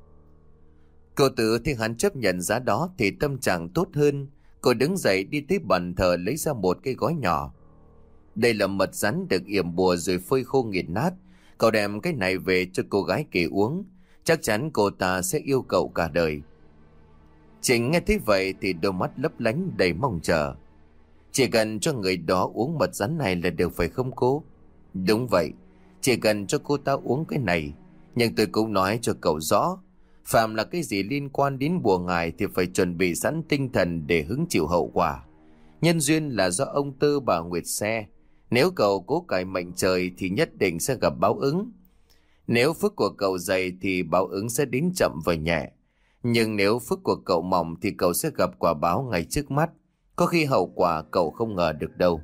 Cô Tứ thì hắn chấp nhận giá đó thì tâm trạng tốt hơn. Cô đứng dậy đi tới bàn thờ lấy ra một cái gói nhỏ. Đây là mật rắn được yểm bùa rồi phơi khô nghiền nát. Cậu đem cái này về cho cô gái kia uống, chắc chắn cô ta sẽ yêu cậu cả đời. Trình nghe thấy vậy thì đôi mắt lấp lánh đầy mong chờ. Chỉ cần cho người đó uống mật rắn này là được phải không cô? Đúng vậy, chỉ cần cho cô ta uống cái này. Nhưng tôi cũng nói cho cậu rõ, phàm là cái gì liên quan đến bùa ngài thì phải chuẩn bị sẵn tinh thần để hứng chịu hậu quả. Nhân duyên là do ông Tư bà Nguyệt xe. Nếu cậu cố cải mệnh trời thì nhất định sẽ gặp báo ứng. Nếu phước của cậu dày thì báo ứng sẽ đến chậm và nhẹ. Nhưng nếu phước của cậu mỏng thì cậu sẽ gặp quả báo ngay trước mắt. Có khi hậu quả cậu không ngờ được đâu.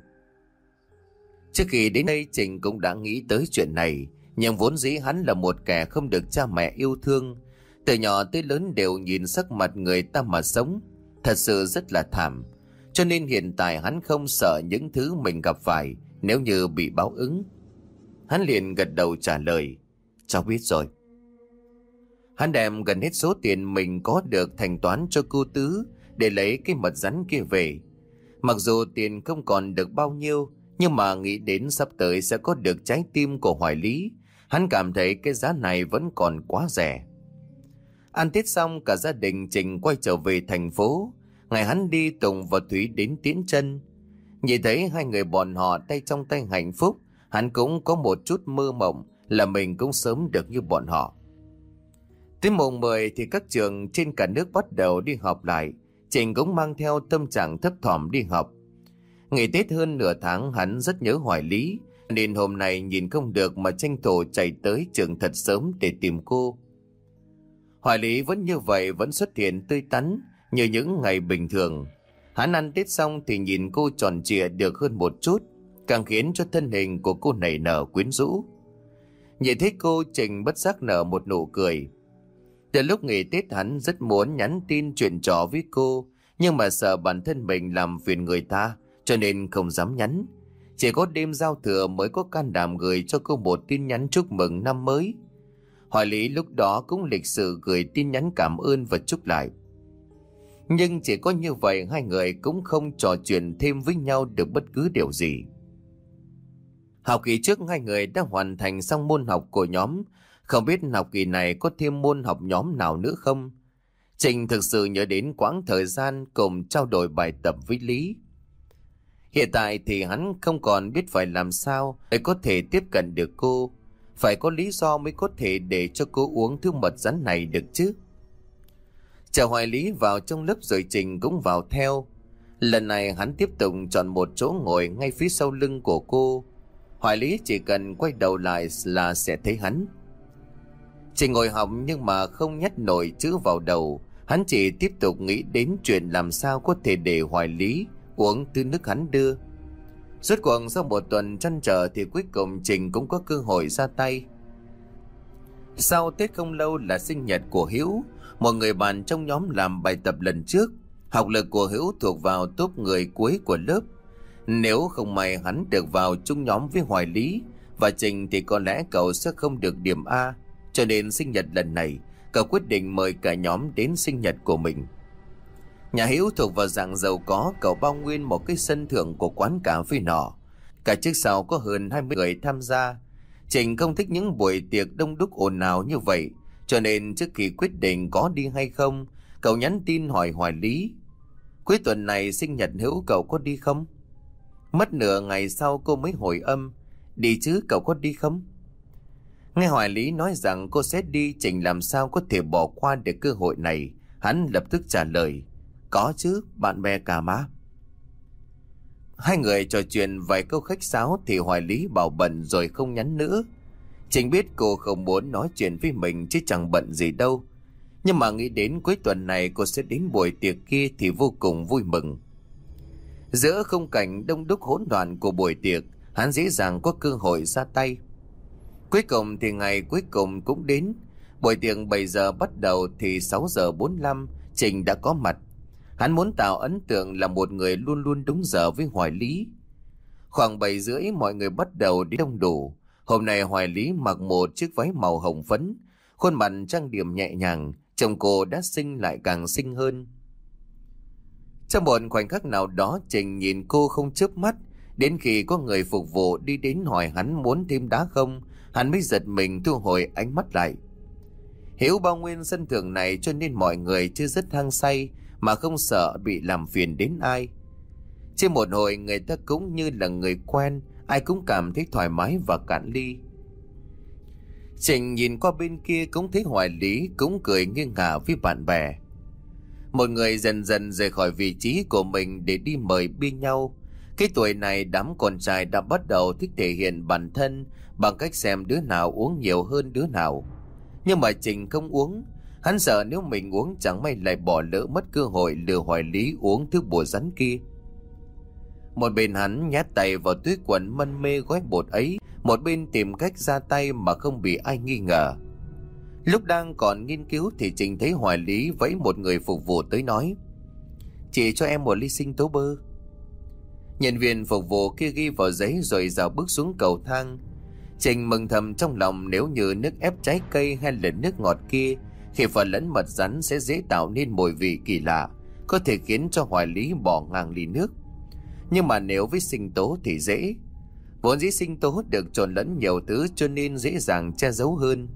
Trước khi đến đây Trình cũng đã nghĩ tới chuyện này. Nhưng vốn dĩ hắn là một kẻ không được cha mẹ yêu thương. Từ nhỏ tới lớn đều nhìn sắc mặt người ta mà sống. Thật sự rất là thảm. Cho nên hiện tại hắn không sợ những thứ mình gặp phải nếu như bị báo ứng. Hắn liền gật đầu trả lời: cháu biết rồi. Hắn đem gần hết số tiền mình có được thanh toán cho cô Tứ để lấy cái mật rắn kia về. Mặc dù tiền không còn được bao nhiêu, nhưng mà nghĩ đến sắp tới sẽ có được trái tim của Hoài Lý, hắn cảm thấy cái giá này vẫn còn quá rẻ. Ăn Tết xong, cả gia đình Trình quay trở về thành phố. Ngày hắn đi, Tùng và Thúy đến tiễn chân. Nhìn thấy hai người bọn họ tay trong tay hạnh phúc, hắn cũng có một chút mơ mộng là mình cũng sớm được như bọn họ. Tới mùng 10 thì các trường trên cả nước bắt đầu đi họp lại. Trình cũng mang theo tâm trạng thấp thỏm đi học. Ngày Tết hơn nửa tháng hắn rất nhớ Hoài Lý, nên hôm nay nhìn không được mà tranh thủ chạy tới trường thật sớm để tìm cô. Hoài Lý vẫn như vậy, vẫn xuất hiện tươi tắn như những ngày bình thường. Hắn ăn Tết xong thì nhìn cô tròn trịa được hơn một chút, càng khiến cho thân hình của cô nảy nở quyến rũ. Nhìn thấy cô, Trình bất giác nở một nụ cười. Từ lúc nghỉ Tết hắn rất muốn nhắn tin chuyện trò với cô, nhưng mà sợ bản thân mình làm phiền người ta, cho nên không dám nhắn. Chỉ có đêm giao thừa mới có can đảm gửi cho cô một tin nhắn chúc mừng năm mới. Hoài Lý lúc đó cũng lịch sự gửi tin nhắn cảm ơn và chúc lại. Nhưng chỉ có như vậy hai người cũng không trò chuyện thêm với nhau được bất cứ điều gì. Học kỳ trước hai người đã hoàn thành xong môn học của nhóm. Không biết học kỳ này có thêm môn học nhóm nào nữa không? Trình thực sự nhớ đến quãng thời gian cùng trao đổi bài tập với Lý. Hiện tại thì hắn không còn biết phải làm sao để có thể tiếp cận được cô. Phải có lý do mới có thể để cho cô uống thứ mật rắn này được chứ. Chờ Hoài Lý vào trong lớp rồi Trình cũng vào theo. Lần này hắn tiếp tục chọn một chỗ ngồi ngay phía sau lưng của cô. Hoài Lý chỉ cần quay đầu lại là sẽ thấy hắn. Trình ngồi học nhưng mà không nhét nổi chữ vào đầu. Hắn chỉ tiếp tục nghĩ đến chuyện làm sao có thể để Hoài Lý uống thứ nước hắn đưa. Rốt cuộc sau một tuần trăn trở thì cuối cùng Trình cũng có cơ hội ra tay. Sau Tết không lâu là sinh nhật của Hữu, một người bạn trong nhóm làm bài tập lần trước. Học lực của Hữu thuộc vào top người cuối của lớp. Nếu không may hắn được vào chung nhóm với Hoài Lý và Trình thì có lẽ cậu sẽ không được điểm A. Cho nên sinh nhật lần này, cậu quyết định mời cả nhóm đến sinh nhật của mình. Nhà Hữu thuộc vào dạng giàu có, cậu bao nguyên một cái sân thượng của quán cà phê nọ. Cả chiếc sau có hơn 20 người tham gia. Trình không thích những buổi tiệc đông đúc ồn ào như vậy, cho nên trước khi quyết định có đi hay không, cậu nhắn tin hỏi Hoài Lý. Cuối tuần này sinh nhật Hữu cậu có đi không? Mất nửa ngày sau cô mới hồi âm. Đi chứ, cậu có đi không? Nghe Hoài Lý nói rằng cô sẽ đi, Trình làm sao có thể bỏ qua được cơ hội này. Hắn lập tức trả lời. Có chứ, bạn bè cả má. Hai người trò chuyện vài câu khách sáo thì Hoài Lý bảo bận rồi không nhắn nữa. Trình biết cô không muốn nói chuyện với mình chứ chẳng bận gì đâu. Nhưng mà nghĩ đến cuối tuần này cô sẽ đến buổi tiệc kia thì vô cùng vui mừng. Giữa khung cảnh đông đúc hỗn loạn của buổi tiệc, hắn dễ dàng có cơ hội ra tay. Cuối cùng thì ngày cuối cùng cũng đến. Buổi tiệc 7 giờ bắt đầu thì 6 giờ 45 Trình đã có mặt. Hắn muốn tạo ấn tượng là một người luôn luôn đúng giờ với Hoài Lý. Khoảng 7 rưỡi mọi người bắt đầu đến đông đủ. Hôm nay Hoài Lý mặc một chiếc váy màu hồng phấn, khuôn mặt trang điểm nhẹ nhàng, trông cô đã xinh lại càng xinh hơn. Trong một khoảnh khắc nào đó Trình nhìn cô không chớp mắt, đến khi có người phục vụ đi đến hỏi hắn muốn thêm đá không, hắn mới giật mình thu hồi ánh mắt lại. Hiểu bao nguyên sân thượng này cho nên mọi người chưa rất hăng say mà không sợ bị làm phiền đến ai. Trên một hồi người ta cũng như là người quen, ai cũng cảm thấy thoải mái và cạn ly. Trình nhìn qua bên kia cũng thấy Hoài Lý cũng cười nghiêng ngả với bạn bè. Một người dần dần rời khỏi vị trí của mình để đi mời bia nhau. Cái tuổi này đám con trai đã bắt đầu thích thể hiện bản thân bằng cách xem đứa nào uống nhiều hơn đứa nào. Nhưng mà Trình không uống. Hắn sợ nếu mình uống chẳng may lại bỏ lỡ mất cơ hội lừa Hoài Lý uống thứ bùa rắn kia. Một bên hắn nhét tay vào túi quần mân mê gói bột ấy, một bên tìm cách ra tay mà không bị ai nghi ngờ. Lúc đang còn nghiên cứu thì Trình thấy Hoài Lý vẫy một người phục vụ tới nói: "Chị cho em một ly sinh tố bơ." Nhân viên phục vụ kia ghi vào giấy rồi dạo bước xuống cầu thang. Trình mừng thầm trong lòng, nếu như nước ép trái cây hay là nước ngọt kia khi pha lẫn mật rắn sẽ dễ tạo nên mùi vị kỳ lạ, có thể khiến cho Hoài Lý bỏ ngang ly nước. Nhưng mà nếu với sinh tố thì dễ. Vốn dĩ sinh tố được trộn lẫn nhiều thứ cho nên dễ dàng che giấu hơn.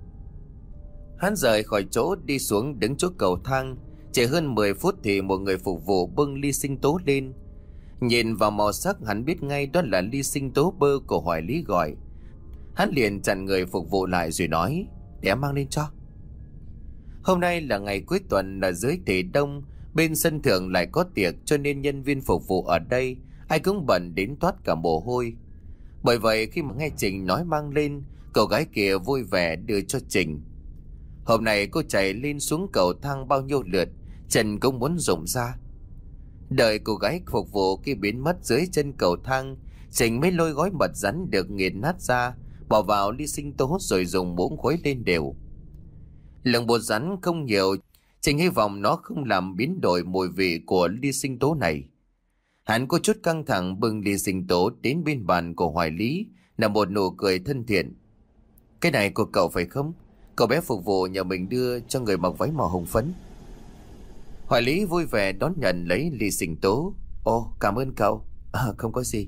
Hắn rời khỏi chỗ đi xuống đứng chỗ cầu thang. Chỉ hơn 10 phút thì một người phục vụ bưng ly sinh tố lên. Nhìn vào màu sắc hắn biết ngay đó là ly sinh tố bơ của Hoài Lý gọi. Hắn liền chặn người phục vụ lại rồi nói: "Để em mang lên cho." Hôm nay là ngày cuối tuần ở dưới Thị Đông, Bên sân thượng lại có tiệc cho nên nhân viên phục vụ ở đây ai cũng bận đến toát cả mồ hôi. Bởi vậy khi mà nghe Trình nói mang lên, cậu gái kia vui vẻ đưa cho Trình. Hôm nay cô chạy lên xuống cầu thang bao nhiêu lượt, chân cũng muốn rụng ra. Đợi cô gái phục vụ kia biến mất dưới chân cầu thang, Trình mới lôi gói mật rắn được nghiền nát ra, bỏ vào ly sinh tố rồi dùng muỗng khuấy lên đều. Lượng bột rắn không nhiều, Trình hy vọng nó không làm biến đổi mùi vị của ly sinh tố này. Hắn có chút căng thẳng bưng ly sinh tố đến bên bàn của Hoài Lý, là một nụ cười thân thiện. Cái này của cậu phải không? Cậu bé phục vụ nhờ mình đưa cho người mặc váy màu hồng phấn. Hoài Lý vui vẻ đón nhận lấy ly sinh tố. Ồ, cảm ơn cậu. Không có gì.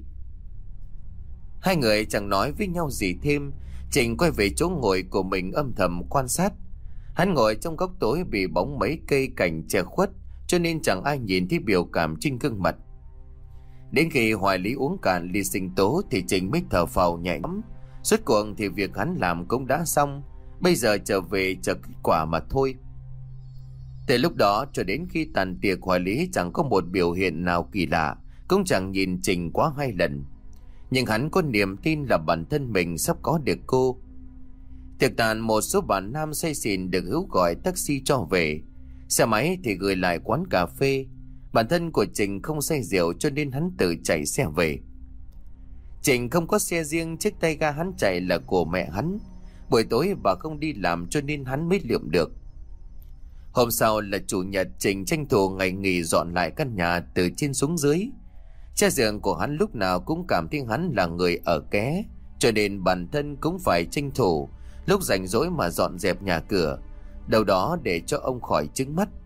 Hai người chẳng nói với nhau gì thêm. Trình quay về chỗ ngồi của mình âm thầm quan sát. Hắn ngồi trong góc tối bị bóng mấy cây cảnh che khuất, cho nên chẳng ai nhìn thấy biểu cảm trên gương mặt. Đến khi Hoài Lý uống cạn ly sinh tố thì Trình mới thở phào nhẹ nhõm. Rốt cuộc thì việc hắn làm cũng đã xong, bây giờ trở về chờ kết quả mà thôi. Từ lúc đó cho đến khi tàn tiệc, Hoài Lý chẳng có một biểu hiện nào kỳ lạ, cũng chẳng nhìn Trình quá 2 lần. Nhưng hắn có niềm tin là bản thân mình sắp có được cô. Tiệc tàn, một số bạn nam say xỉn được Hữu gọi taxi cho về. Xe máy thì gửi lại quán cà phê. Bản thân của Trình không say rượu cho nên hắn tự chạy xe về. Trình không có xe riêng, chiếc tay ga hắn chạy là của mẹ hắn. Buổi tối bà không đi làm cho nên hắn mới lượm được. Hôm sau là chủ nhật, Trình tranh thủ ngày nghỉ dọn lại căn nhà từ trên xuống dưới. Cha giường của hắn lúc nào cũng cảm thấy hắn là người ở ké, cho nên bản thân cũng phải tranh thủ lúc rảnh rỗi mà dọn dẹp nhà cửa, đâu đó để cho ông khỏi chứng mắt.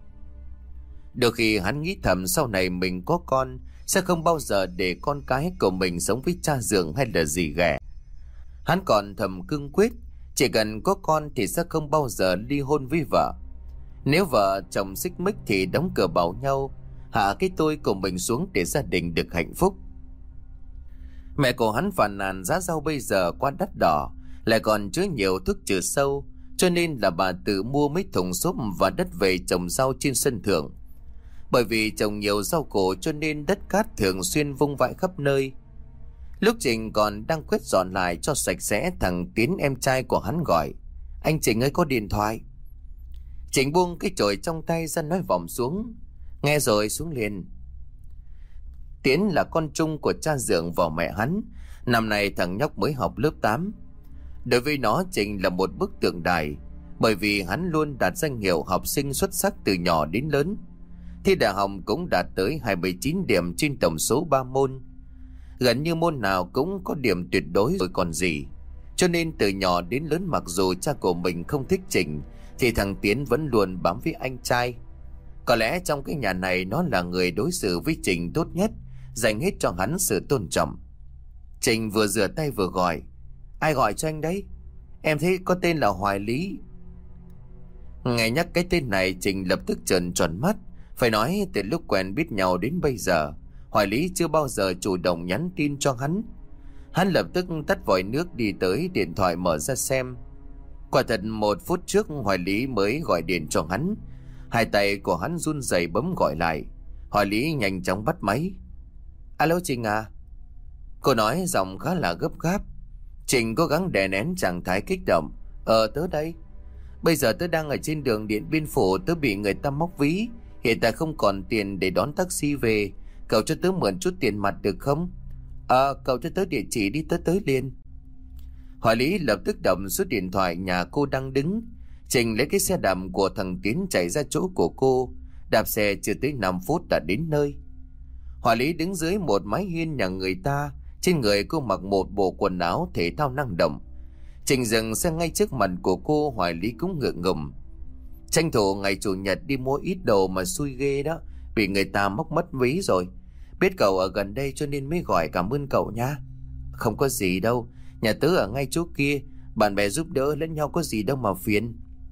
Đôi khi hắn nghĩ thầm sau này mình có con sẽ không bao giờ để con cái của mình sống với cha giường hay là dì ghẻ. Hắn còn thầm cương quyết chỉ cần có con thì sẽ không bao giờ ly hôn với vợ. Nếu vợ chồng xích mích thì đóng cửa bảo nhau, hạ cái tôi của mình xuống để gia đình được hạnh phúc. Mẹ của hắn phàn nàn giá rau bây giờ quá đắt đỏ, lại còn chứa nhiều thuốc trừ sâu, cho nên là bà tự mua mấy thùng xốp và đất về trồng rau trên sân thượng. Bởi vì trồng nhiều rau củ cho nên đất cát thường xuyên vung vãi khắp nơi. Lúc Trình còn đang quét dọn lại cho sạch sẽ, thằng Tiến em trai của hắn gọi: Anh Trình ơi, có điện thoại. Trình buông cái chổi trong tay ra nói vọng xuống: Nghe rồi, xuống liền. Tiến là con trung của cha dượng và mẹ hắn. Năm nay thằng nhóc mới học lớp 8. Đối với nó, Trình là một bức tượng đài, bởi vì hắn luôn đạt danh hiệu học sinh xuất sắc từ nhỏ đến lớn. Thi đại học cũng đạt tới 29 điểm trên tổng số 3 môn. Gần như môn nào cũng có điểm tuyệt đối rồi còn gì. Cho nên từ nhỏ đến lớn, mặc dù cha của mình không thích Trình thì thằng Tiến vẫn luôn bám với anh trai. Có lẽ trong cái nhà này nó là người đối xử với Trình tốt nhất, dành hết cho hắn sự tôn trọng. Trình vừa rửa tay vừa gọi: Ai gọi cho anh đấy? Em thấy có tên là Hoài Lý. Nghe nhắc cái tên này, Trình lập tức trợn tròn mắt. Phải nói từ lúc quen biết nhau đến bây giờ, Hoài Lý chưa bao giờ chủ động nhắn tin cho hắn. Hắn lập tức tắt vòi nước đi tới điện thoại mở ra xem. Quả thật 1 phút trước Hoài Lý mới gọi điện cho hắn. Hai tay của hắn run rẩy bấm gọi lại. Hoài Lý nhanh chóng bắt máy: Alo Trình à? Cô nói giọng khá là gấp gáp. Trình cố gắng đè nén trạng thái kích động: Tớ đây. Bây giờ tớ đang ở trên đường Điện Biên Phủ, tớ bị người ta móc ví. Hiện tại không còn tiền để đón taxi về. Cậu cho tớ mượn chút tiền mặt được không? Cậu cho tớ địa chỉ đi, tớ tới liền. Hoài Lý lập tức đập số điện thoại nhà cô đang đứng. Trình lấy cái xe đạp của thằng Tiến chạy ra chỗ của cô. Đạp xe chưa tới 5 phút đã đến nơi. Hoài Lý đứng dưới một mái hiên nhà người ta. Trên người cô mặc một bộ quần áo thể thao năng động. Trình dừng xe ngay trước mặt của cô. Hoài Lý cũng ngượng ngùng. Tranh thủ ngày chủ nhật đi mua ít đồ mà xui ghê đó, bị người ta móc mất ví rồi. Biết cậu ở gần đây cho nên mới gọi, cảm ơn cậu nha. Không có gì đâu, nhà tớ ở ngay chỗ kia, bạn bè giúp đỡ lẫn nhau có gì đâu mà phiền.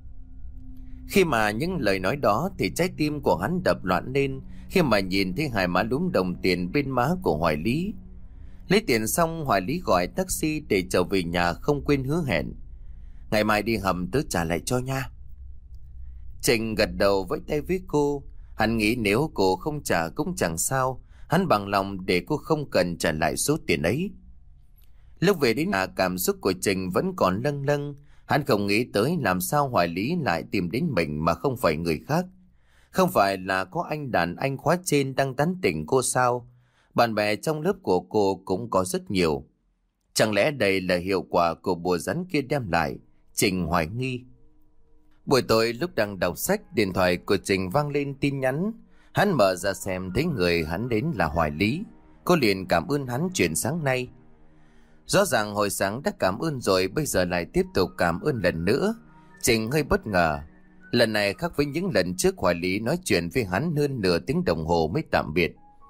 Khi mà những lời nói đó thì trái tim của hắn đập loạn lên khi mà nhìn thấy hai má lúm đồng tiền bên má của Hoài Lý. Lấy tiền xong, Hoài Lý gọi taxi để trở về nhà, không quên hứa hẹn: Ngày mai đi hầm tớ trả lại cho nha. Trình gật đầu vẫy tay với cô. Hắn nghĩ nếu cô không trả cũng chẳng sao, hắn bằng lòng để cô không cần trả lại số tiền ấy. Lúc về đến nhà, cảm xúc của Trình vẫn còn lâng lâng. Hắn không nghĩ tới làm sao Hoài Lý lại tìm đến mình mà không phải người khác. Không phải là có anh đàn anh khóa trên đang tán tỉnh cô sao? Bạn bè trong lớp của cô cũng có rất nhiều. Chẳng lẽ đây là hiệu quả của bùa rắn kia đem lại? Trình hoài nghi. Buổi tối lúc đang đọc sách, điện thoại của Trình vang lên tin nhắn. Hắn mở ra xem thấy người hắn đến là Hoài Lý. Cô liền cảm ơn hắn chuyện sáng nay. Rõ ràng hồi sáng đã cảm ơn rồi, bây giờ lại tiếp tục cảm ơn lần nữa. Trình hơi bất ngờ. Lần này khác với những lần trước, Hoài Lý nói chuyện với hắn hơn nửa tiếng đồng hồ mới tạm biệt.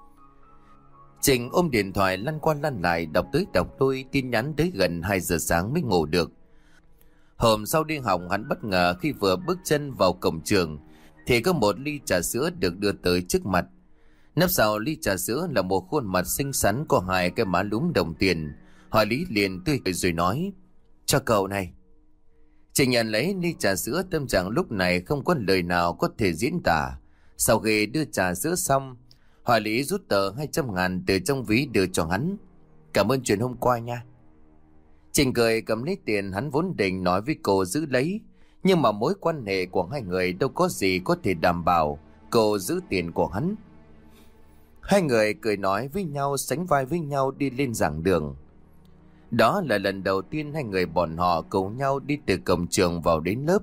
Trình ôm điện thoại lăn qua lăn lại, đọc tới đọc lui, tin nhắn tới gần 2 giờ sáng mới ngủ được. Hôm sau đi học, hắn bất ngờ khi vừa bước chân vào cổng trường thì có một ly trà sữa được đưa tới trước mặt. Nắp sau ly trà sữa là một khuôn mặt xinh xắn có 2 cái má lúm đồng tiền. Hoài Lý liền tươi cười rồi nói: "Cho cậu này." Trình nhận lấy ly trà sữa, tâm trạng lúc này không có lời nào có thể diễn tả. Sau khi đưa trà sữa xong, Hoài Lý rút tờ 200.000 từ trong ví đưa cho hắn. "Cảm ơn chuyện hôm qua nha." Trình cười cầm lấy tiền, hắn vốn định nói với cô giữ lấy, nhưng mà mối quan hệ của hai người đâu có gì có thể đảm bảo cô giữ tiền của hắn. Hai người cười nói với nhau, sánh vai với nhau đi lên giảng đường. Đó là lần đầu tiên hai người bọn họ cùng nhau đi từ cổng trường vào đến lớp.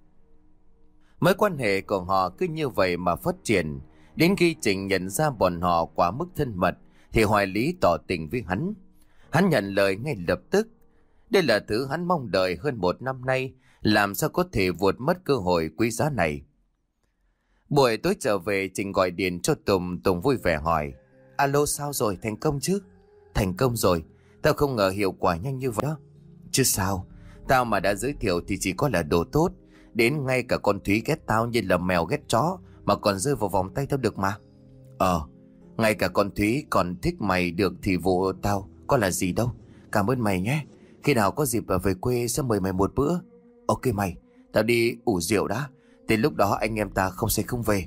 Mối quan hệ của họ cứ như vậy mà phát triển. Đến khi Trình nhận ra bọn họ quá mức thân mật thì Hoài Lý tỏ tình với hắn. Hắn nhận lời ngay lập tức. Đây là thứ hắn mong đợi hơn 1 năm nay, làm sao có thể vụt mất cơ hội quý giá này. Buổi tối trở về, Trình gọi điện cho Tùng. Tùng vui vẻ hỏi: "Alo, sao rồi, thành công chứ?" "Thành công rồi, tao không ngờ hiệu quả nhanh như vậy đó." "Chứ sao, tao mà đã giới thiệu thì chỉ có là đồ tốt. Đến ngay cả con Thúy ghét tao như là mèo ghét chó mà còn rơi vào vòng tay tao được mà." Ngay cả con Thúy còn thích mày được thì vụ tao có là gì đâu. Cảm ơn mày nhé. Khi nào có dịp về quê sẽ mời mày một bữa." "Ok mày, tao đi ủ rượu đã. Đến lúc đó anh em ta không say không về."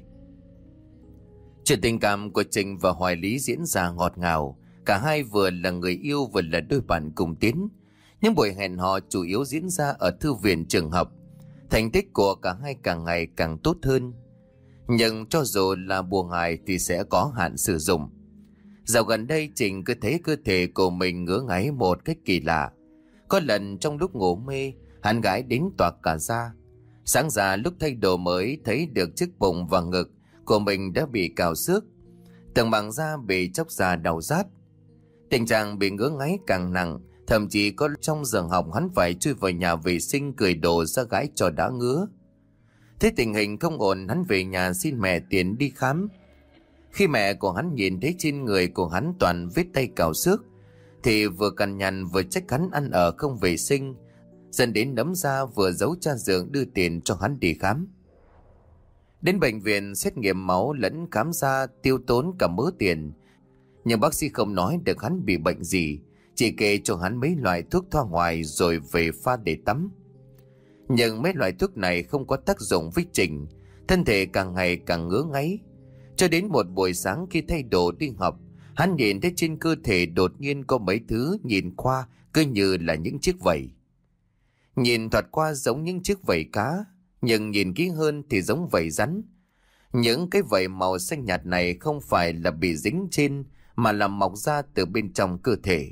Chuyện tình cảm của Trình và Hoài Lý diễn ra ngọt ngào. Cả hai vừa là người yêu vừa là đôi bạn cùng tiến. Những buổi hẹn hò chủ yếu diễn ra ở thư viện trường học. Thành tích của cả hai càng ngày càng tốt hơn. Nhưng cho dù là bùa ngải thì sẽ có hạn sử dụng. Dạo gần đây Trình cứ thấy cơ thể của mình ngứa ngáy một cách kỳ lạ. Có lần trong lúc ngủ mê, hắn gái đến toạc cả da. Sáng ra lúc thay đồ mới thấy được chiếc bụng và ngực của mình đã bị cào xước. Từng mảng da bị chóc ra đau rát. Tình trạng bị ngứa ngáy càng nặng, thậm chí có trong giờ học hắn phải chui vào nhà vệ sinh cởi đồ ra gãi cho đã ngứa. Thế tình hình không ổn, hắn về nhà xin mẹ tiền đi khám. Khi mẹ của hắn nhìn thấy trên người của hắn toàn vết tay cào xước thì vừa cằn nhằn vừa trách hắn ăn ở không vệ sinh, dần đến nấm ra vừa giấu cha dượng đưa tiền cho hắn đi khám. Đến bệnh viện xét nghiệm máu lẫn khám da tiêu tốn cả mớ tiền, nhưng bác sĩ không nói được hắn bị bệnh gì, chỉ kê cho hắn mấy loại thuốc thoa ngoài rồi về pha để tắm. Nhưng mấy loại thuốc này không có tác dụng với Trình, thân thể càng ngày càng ngứa ngáy. Cho đến một buổi sáng khi thay đồ đi học, hắn nhìn thấy trên cơ thể đột nhiên có mấy thứ nhìn qua cứ như là những chiếc vảy. Nhìn thoạt qua giống những chiếc vảy cá, nhưng nhìn kỹ hơn thì giống vảy rắn. Những cái vảy màu xanh nhạt này không phải là bị dính trên mà là mọc ra từ bên trong cơ thể.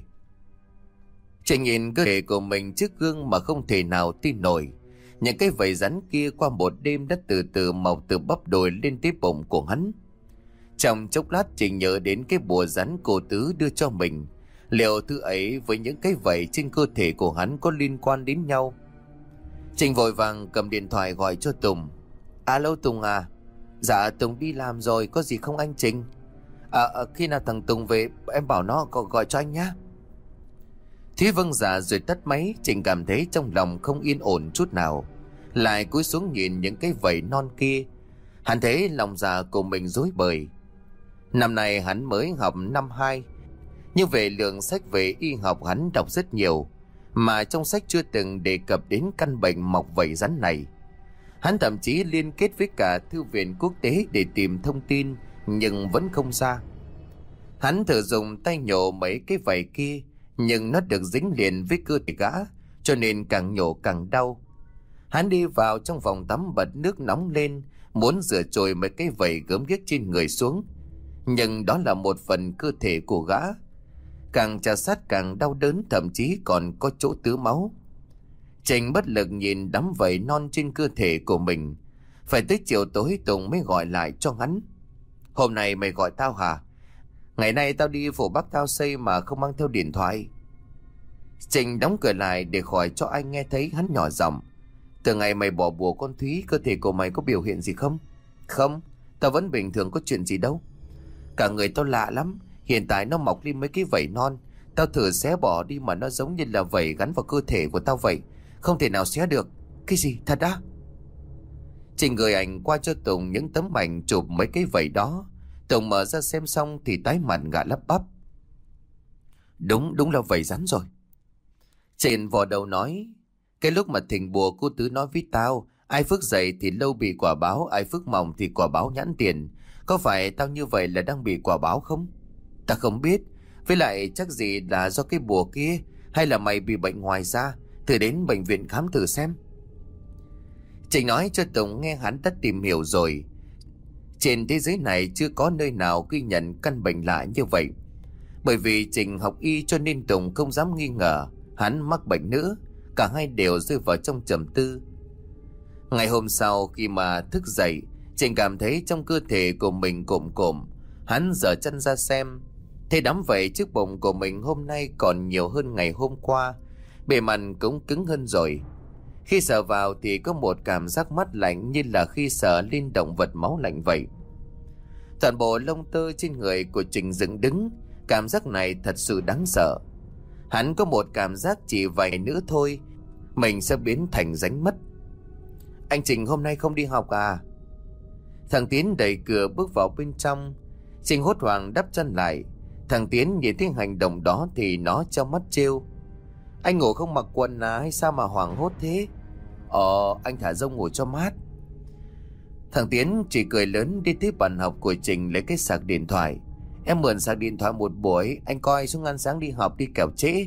Trình nhìn cơ thể của mình trước gương mà không thể nào tin nổi. Những cái vảy rắn kia qua một đêm đã từ từ mọc từ bắp đùi lên tới bụng của hắn. Trong chốc lát Trình nhớ đến cái bùa rắn cô Tứ đưa cho mình. Liệu thứ ấy với những cái vảy trên cơ thể của hắn có liên quan đến nhau? Trình vội vàng cầm điện thoại gọi cho Tùng. "Alo Tùng à?" "Dạ Tùng đi làm rồi, có gì không anh Trình?" Khi nào thằng Tùng về em bảo nó gọi cho anh nhé." Thúy vâng dạ rồi tắt máy. Trình cảm thấy trong lòng không yên ổn chút nào, lại cúi xuống nhìn những cái vảy non kia. Hắn thấy lòng dạ của mình rối bời. Năm nay hắn mới học năm 2, nhưng về lượng sách về y học hắn đọc rất nhiều, mà trong sách chưa từng đề cập đến căn bệnh mọc vảy rắn này. Hắn thậm chí liên kết với cả thư viện quốc tế để tìm thông tin, nhưng vẫn không ra. Hắn thử dùng tay nhổ mấy cái vảy kia, nhưng nó được dính liền với cơ thể gã, cho nên càng nhổ càng đau. Hắn đi vào trong phòng tắm bật nước nóng lên, muốn rửa trôi mấy cái vảy gớm ghiếc trên người xuống, nhưng đó là một phần cơ thể của gã. Càng chà sát càng đau đớn, thậm chí còn có chỗ tứ máu. Trình bất lực nhìn đám vảy non trên cơ thể của mình. Phải tới chiều tối Tùng mới gọi lại cho hắn. Hôm nay mày gọi tao hả? Ngày nay tao đi phủ Bắc tao xây mà không mang theo điện thoại. Trình đóng cửa lại để khỏi cho anh nghe thấy, hắn nhỏ giọng. Từ ngày mày bỏ bùa con Thúy, cơ thể của mày có biểu hiện gì không? Không, tao vẫn bình thường, có chuyện gì đâu. Cả người tao lạ lắm, hiện tại nó mọc lên mấy cái vảy non. Tao thử xé bỏ đi mà nó giống như là vảy gắn vào cơ thể của tao vậy, không thể nào xé được. Cái gì, thật á? Trình gửi ảnh qua cho Tùng những tấm ảnh chụp mấy cái vảy đó. Tùng mở ra xem xong thì tái mặt gã lắp bắp. Đúng là vảy rắn rồi. Trình vò đầu nói, cái lúc mà thỉnh bùa cô Tứ nói với tao, ai phước dậy thì lâu bị quả báo, ai phước mỏng thì quả báo nhãn tiền. Có phải tao như vậy là đang bị quả báo không? Ta không biết. Với lại chắc gì là do cái bùa kia, hay là mày bị bệnh ngoài da, thử đến bệnh viện khám thử xem. Trình nói cho Tùng nghe hắn đã tìm hiểu rồi. Trên thế giới này chưa có nơi nào ghi nhận căn bệnh lạ như vậy. Bởi vì Trình học y cho nên Tùng không dám nghi ngờ hắn mắc bệnh nữa. Cả hai đều rơi vào trong trầm tư. Ngày hôm sau khi mà thức dậy, Trình cảm thấy trong cơ thể của mình cộm cộm. Hắn giở chân ra xem, thấy đám vảy trước bụng của mình hôm nay còn nhiều hơn ngày hôm qua. Bề mặt cũng cứng hơn rồi. Khi sờ vào thì có một cảm giác mát lạnh, như là khi sờ lên động vật máu lạnh vậy. Toàn bộ lông tơ trên người của Trình dựng đứng. Cảm giác này thật sự đáng sợ. Hắn có một cảm giác chỉ vài nữa thôi mình sẽ biến thành ránh mất. Anh Trình hôm nay không đi học à? Thằng Tiến đẩy cửa bước vào bên trong. Trình hốt hoảng đắp chân lại. Thằng Tiến nhìn thấy hành động đó thì nó trong mắt trêu. Anh ngủ không mặc quần à hay sao mà hoảng hốt thế? Anh thả rông ngủ cho mát. Thằng Tiến chỉ cười lớn đi tới bàn học của Trình lấy cái sạc điện thoại. Em mượn sạc điện thoại một buổi, anh coi xuống ăn sáng đi học đi kẻo trễ.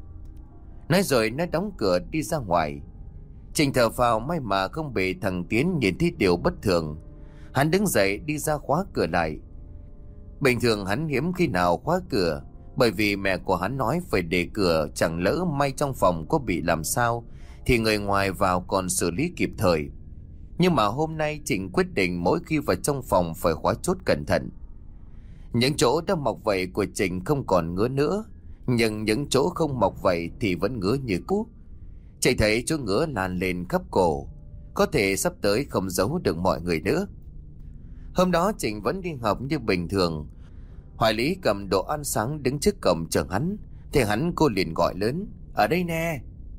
Nói rồi nó đóng cửa đi ra ngoài. Trình thở phào, may mà không bị thằng Tiến nhìn thấy điều bất thường. Hắn đứng dậy đi ra khóa cửa lại. Bình thường hắn hiếm khi nào khóa cửa, bởi vì mẹ của hắn nói phải để cửa, chẳng lỡ may trong phòng có bị làm sao thì người ngoài vào còn xử lý kịp thời. Nhưng mà hôm nay Trình quyết định mỗi khi vào trong phòng phải khóa chốt cẩn thận. Những chỗ đã mọc vảy của Trình không còn ngứa nữa, nhưng những chỗ không mọc vảy thì vẫn ngứa như cũ. Trình thấy chỗ ngứa lan lên khắp cổ, có thể sắp tới không giấu được mọi người nữa. Hôm đó Trình vẫn đi học như bình thường. Hoài Lý cầm đồ ăn sáng đứng trước cổng chờ hắn, thì cô liền gọi lớn, ở đây nè.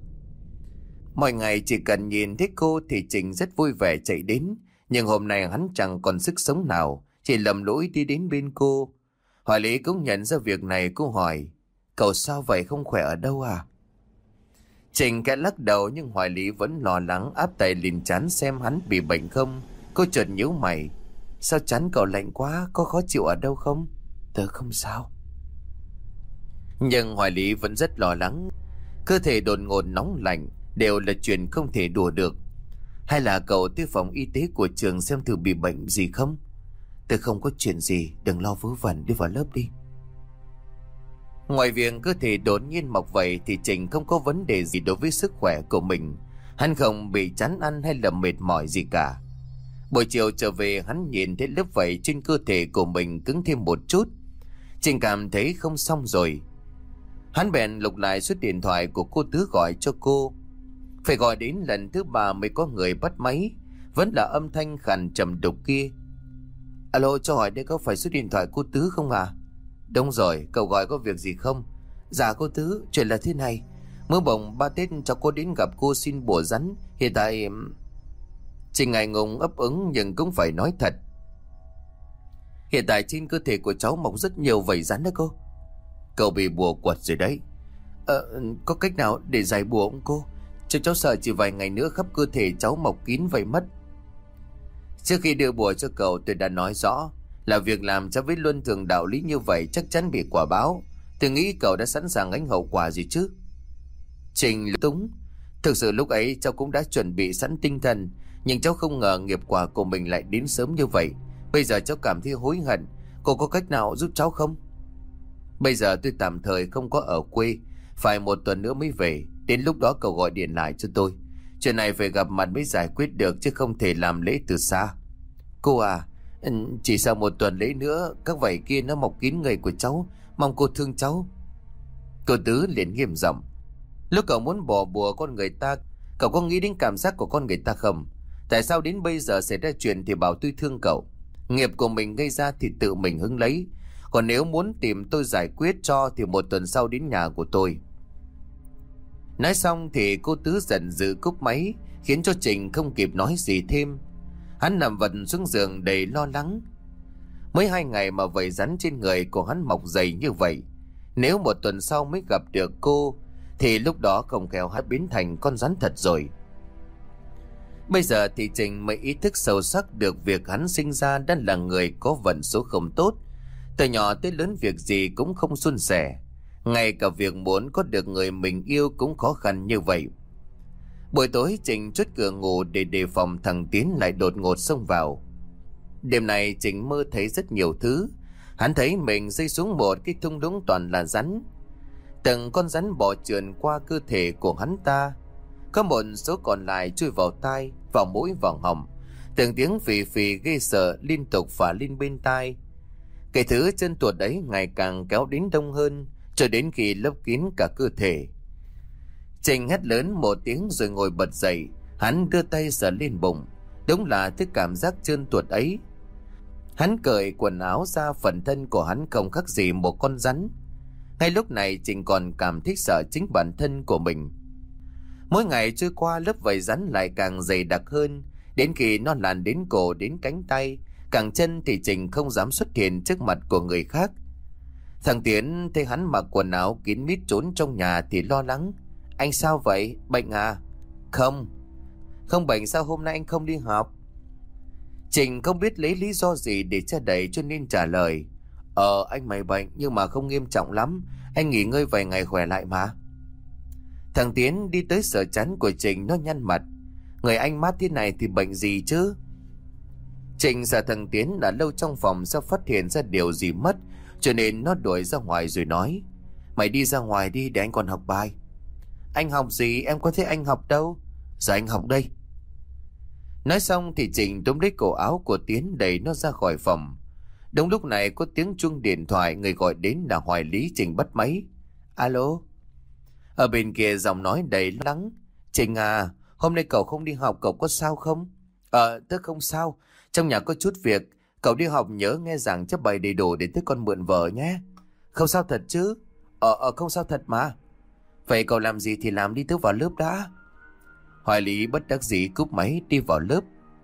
Mọi ngày chỉ cần nhìn thấy cô thì Trình rất vui vẻ chạy đến, nhưng hôm nay hắn chẳng còn sức sống nào, chỉ lầm lũi đi đến bên cô. Hoài Lý cũng nhận ra việc này, cô hỏi, cậu sao vậy, không khỏe ở đâu à? Trình khẽ lắc đầu, nhưng Hoài Lý vẫn lo lắng áp tay lên trán xem hắn bị bệnh không. Cô chợt nhíu mày, sao trán cậu lạnh quá, có khó chịu ở đâu không? Tớ không sao. Nhưng Hoài Lý vẫn rất lo lắng. Cơ thể đột ngột nóng lạnh đều là chuyện không thể đùa được. Hay là cậu tới phòng y tế của trường xem thử bị bệnh gì không? Tớ không có chuyện gì, đừng lo vớ vẩn, đi vào lớp đi. Ngoài việc cơ thể đột nhiên mọc vậy thì Trình không có vấn đề gì đối với sức khỏe của mình. Hắn không bị chán ăn hay là mệt mỏi gì cả. Buổi chiều trở về, hắn nhìn thấy lớp vảy trên cơ thể của mình cứng thêm một chút. Trình cảm thấy không xong rồi. Hắn bèn lục lại số điện thoại của cô Tứ gọi cho cô. Phải gọi đến lần thứ 3 mới có người bắt máy. Vẫn là âm thanh khàn trầm đục kia. Alo, cho hỏi đây có phải số điện thoại cô Tứ không à? Đúng rồi, cậu gọi có việc gì không? Dạ cô Tứ, chuyện là thế này. Mưa bồng 3 Tết cho cô đến gặp cô xin bùa rắn. Hiện tại... Trình ngại ngùng ấp úng nhưng cũng phải nói thật. Hiện tại trên cơ thể của cháu mọc rất nhiều vảy rắn đó cô. Cậu bị bùa quật rồi đấy. Có cách nào để giải bùa không cô? Cháu sợ chỉ vài ngày nữa khắp cơ thể cháu mọc kín vảy mất. Trước khi đưa bùa cho cậu tôi đã nói rõ là việc làm cho với luân thường đạo lý như vậy chắc chắn bị quả báo. Tôi nghĩ cậu đã sẵn sàng gánh hậu quả gì chứ? Trình túng. Thực sự lúc ấy cháu cũng đã chuẩn bị sẵn tinh thần, nhưng cháu không ngờ nghiệp quả của mình lại đến sớm như vậy. Bây giờ cháu cảm thấy hối hận. Cô có cách nào giúp cháu không? Bây giờ tôi tạm thời không có ở quê, phải 1 tuần nữa mới về. Đến lúc đó cậu gọi điện lại cho tôi. Chuyện này phải gặp mặt mới giải quyết được, chứ không thể làm lễ từ xa. Cô à, chỉ sau 1 tuần lễ nữa các vảy kia nó mọc kín người của cháu. Mong cô thương cháu. Cô Tứ liền nghiêm giọng. Lúc cậu muốn bỏ bùa con người ta, cậu có nghĩ đến cảm giác của con người ta không? Tại sao đến bây giờ xảy ra chuyện thì bảo tôi thương cậu? Nghiệp của mình gây ra thì tự mình hứng lấy. Còn nếu muốn tìm tôi giải quyết cho thì 1 tuần sau đến nhà của tôi. Nói xong thì cô Tứ giận dữ cúp máy, khiến cho Trình không kịp nói gì thêm. Hắn nằm vật xuống giường đầy lo lắng. Mới 2 ngày mà vảy rắn trên người của hắn mọc dày như vậy. Nếu 1 tuần sau mới gặp được cô thì lúc đó không khéo hắn biến thành con rắn thật rồi. Bây giờ thì Trình mới ý thức sâu sắc được việc hắn sinh ra đã là người có vận số không tốt. Từ nhỏ tới lớn việc gì cũng không suôn sẻ. Ngay cả việc muốn có được người mình yêu cũng khó khăn như vậy. Buổi tối Trình chốt cửa ngủ để đề phòng thằng Tiến lại đột ngột xông vào. Đêm này Trình mơ thấy rất nhiều thứ. Hắn thấy mình rơi xuống một cái thung lũng toàn là rắn. Từng con rắn bò trườn qua cơ thể của hắn ta. Có một số còn lại chui vào tai, vào mũi, vào họng. Từng tiếng phì phì ghê sợ liên tục phả lên bên tai. Cái thứ chân tuột ấy ngày càng kéo đến đông hơn, cho đến khi lấp kín cả cơ thể. Trình hét lớn một tiếng rồi ngồi bật dậy. Hắn đưa tay sờ lên bụng. Đúng là thứ cảm giác trơn tuột ấy. Hắn cởi quần áo ra, phần thân của hắn không khác gì một con rắn. Ngay lúc này Trình còn cảm thấy sợ chính bản thân của mình. Mỗi ngày trôi qua lớp vảy rắn lại càng dày đặc hơn, đến khi nó lan đến cổ, đến cánh tay, cẳng chân thì Trình không dám xuất hiện trước mặt của người khác. Thằng Tiến thấy hắn mặc quần áo kín mít trốn trong nhà thì lo lắng. Anh sao vậy? Bệnh à? Không bệnh. Sao hôm nay anh không đi học? Trình không biết lấy lý do gì để che đậy cho nên trả lời. Anh mày bệnh nhưng mà không nghiêm trọng lắm. Anh nghỉ ngơi vài ngày khỏe lại mà. Thằng Tiến đi tới sờ chán của Trình, nó nhăn mặt. Người anh mát thế này thì bệnh gì chứ? Trình sợ thằng Tiến đã lâu trong phòng sẽ phát hiện ra điều gì mất, cho nên nó đuổi ra ngoài rồi nói. Mày đi ra ngoài đi để anh còn học bài. Anh học gì? Em có thấy anh học đâu. Giờ anh học đây. Nói xong thì Trình túm lấy cổ áo của Tiến đẩy nó ra khỏi phòng. Đúng lúc này có tiếng chuông điện thoại, người gọi đến là Hoài Lý. Trình bắt máy. Alo. Ở bên kia giọng nói đầy lo lắng. Trình à, hôm nay cậu không đi học, cậu có sao không? Tớ không sao, trong nhà có chút việc. Cậu đi học nhớ nghe giảng chép bài đầy đủ để tớ con mượn vở nhé. Không sao thật chứ? Không sao thật mà. Vậy cậu làm gì thì làm đi, tớ vào lớp đã. Hoài Lý bất đắc dĩ cúp máy đi vào lớp.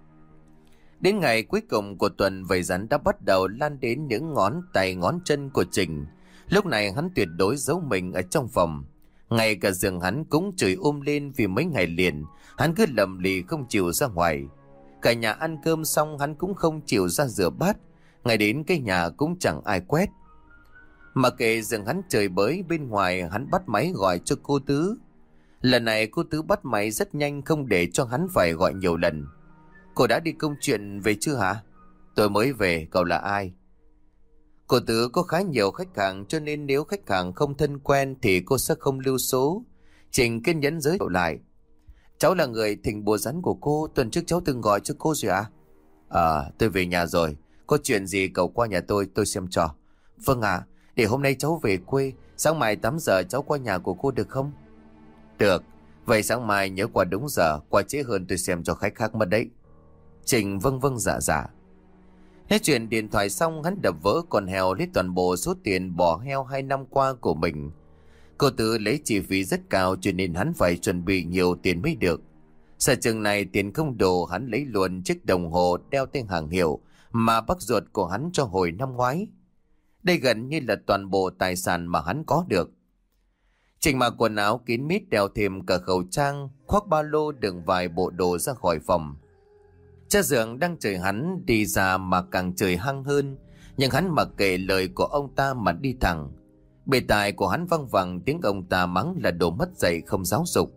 Đến ngày cuối cùng của tuần, vảy rắn đã bắt đầu lan đến những ngón tay ngón chân của Trình. Lúc này hắn tuyệt đối giấu mình ở trong phòng. Ngay cả giường hắn cũng chửi lên vì mấy ngày liền hắn cứ lầm lì không chịu ra ngoài. Cả nhà ăn cơm xong hắn cũng không chịu ra rửa bát. Ngay đến cái nhà cũng chẳng ai quét. Mà kệ giường hắn trời bới bên ngoài, hắn bắt máy gọi cho cô Tứ. Lần này cô Tứ bắt máy rất nhanh, không để cho hắn phải gọi nhiều lần. Cô đã đi công chuyện về chưa hả? Tôi mới về, cậu là ai? Cô Tứ có khá nhiều khách hàng, cho nên nếu khách hàng không thân quen thì cô sẽ không lưu số. Trình kiên nhẫn giới thiệu lại. Cháu là người thỉnh bùa rắn của cô, tuần trước cháu từng gọi cho cô rồi à? Tôi về nhà rồi. Có chuyện gì cậu qua nhà tôi xem cho. Vâng ạ, để hôm nay cháu về quê, sáng mai 8 giờ cháu qua nhà của cô được không? Được, vậy sáng mai nhớ qua đúng giờ, qua trễ hơn tôi xem cho khách khác mất đấy. Trình vâng vâng dạ dạ. Hết chuyện điện thoại xong, hắn đập vỡ con heo lấy toàn bộ số tiền bỏ heo 2 năm qua của mình. Cô Tứ lấy chi phí rất cao cho nên hắn phải chuẩn bị nhiều tiền mới được. Sợ chừng này tiền không đủ, hắn lấy luôn chiếc đồng hồ đeo tên hàng hiệu mà bác ruột của hắn cho hồi năm ngoái. Đây gần như là toàn bộ tài sản mà hắn có được. Trình mặc quần áo kín mít, đeo thêm cả khẩu trang, khoác ba lô đựng vài bộ đồ ra khỏi phòng. Cha Dượng đang chửi hắn đi ra mà càng chửi hăng hơn, nhưng hắn mặc kệ lời của ông ta mà đi thẳng. Bề tai của hắn văng vẳng tiếng ông ta mắng là đồ mất dạy không giáo dục.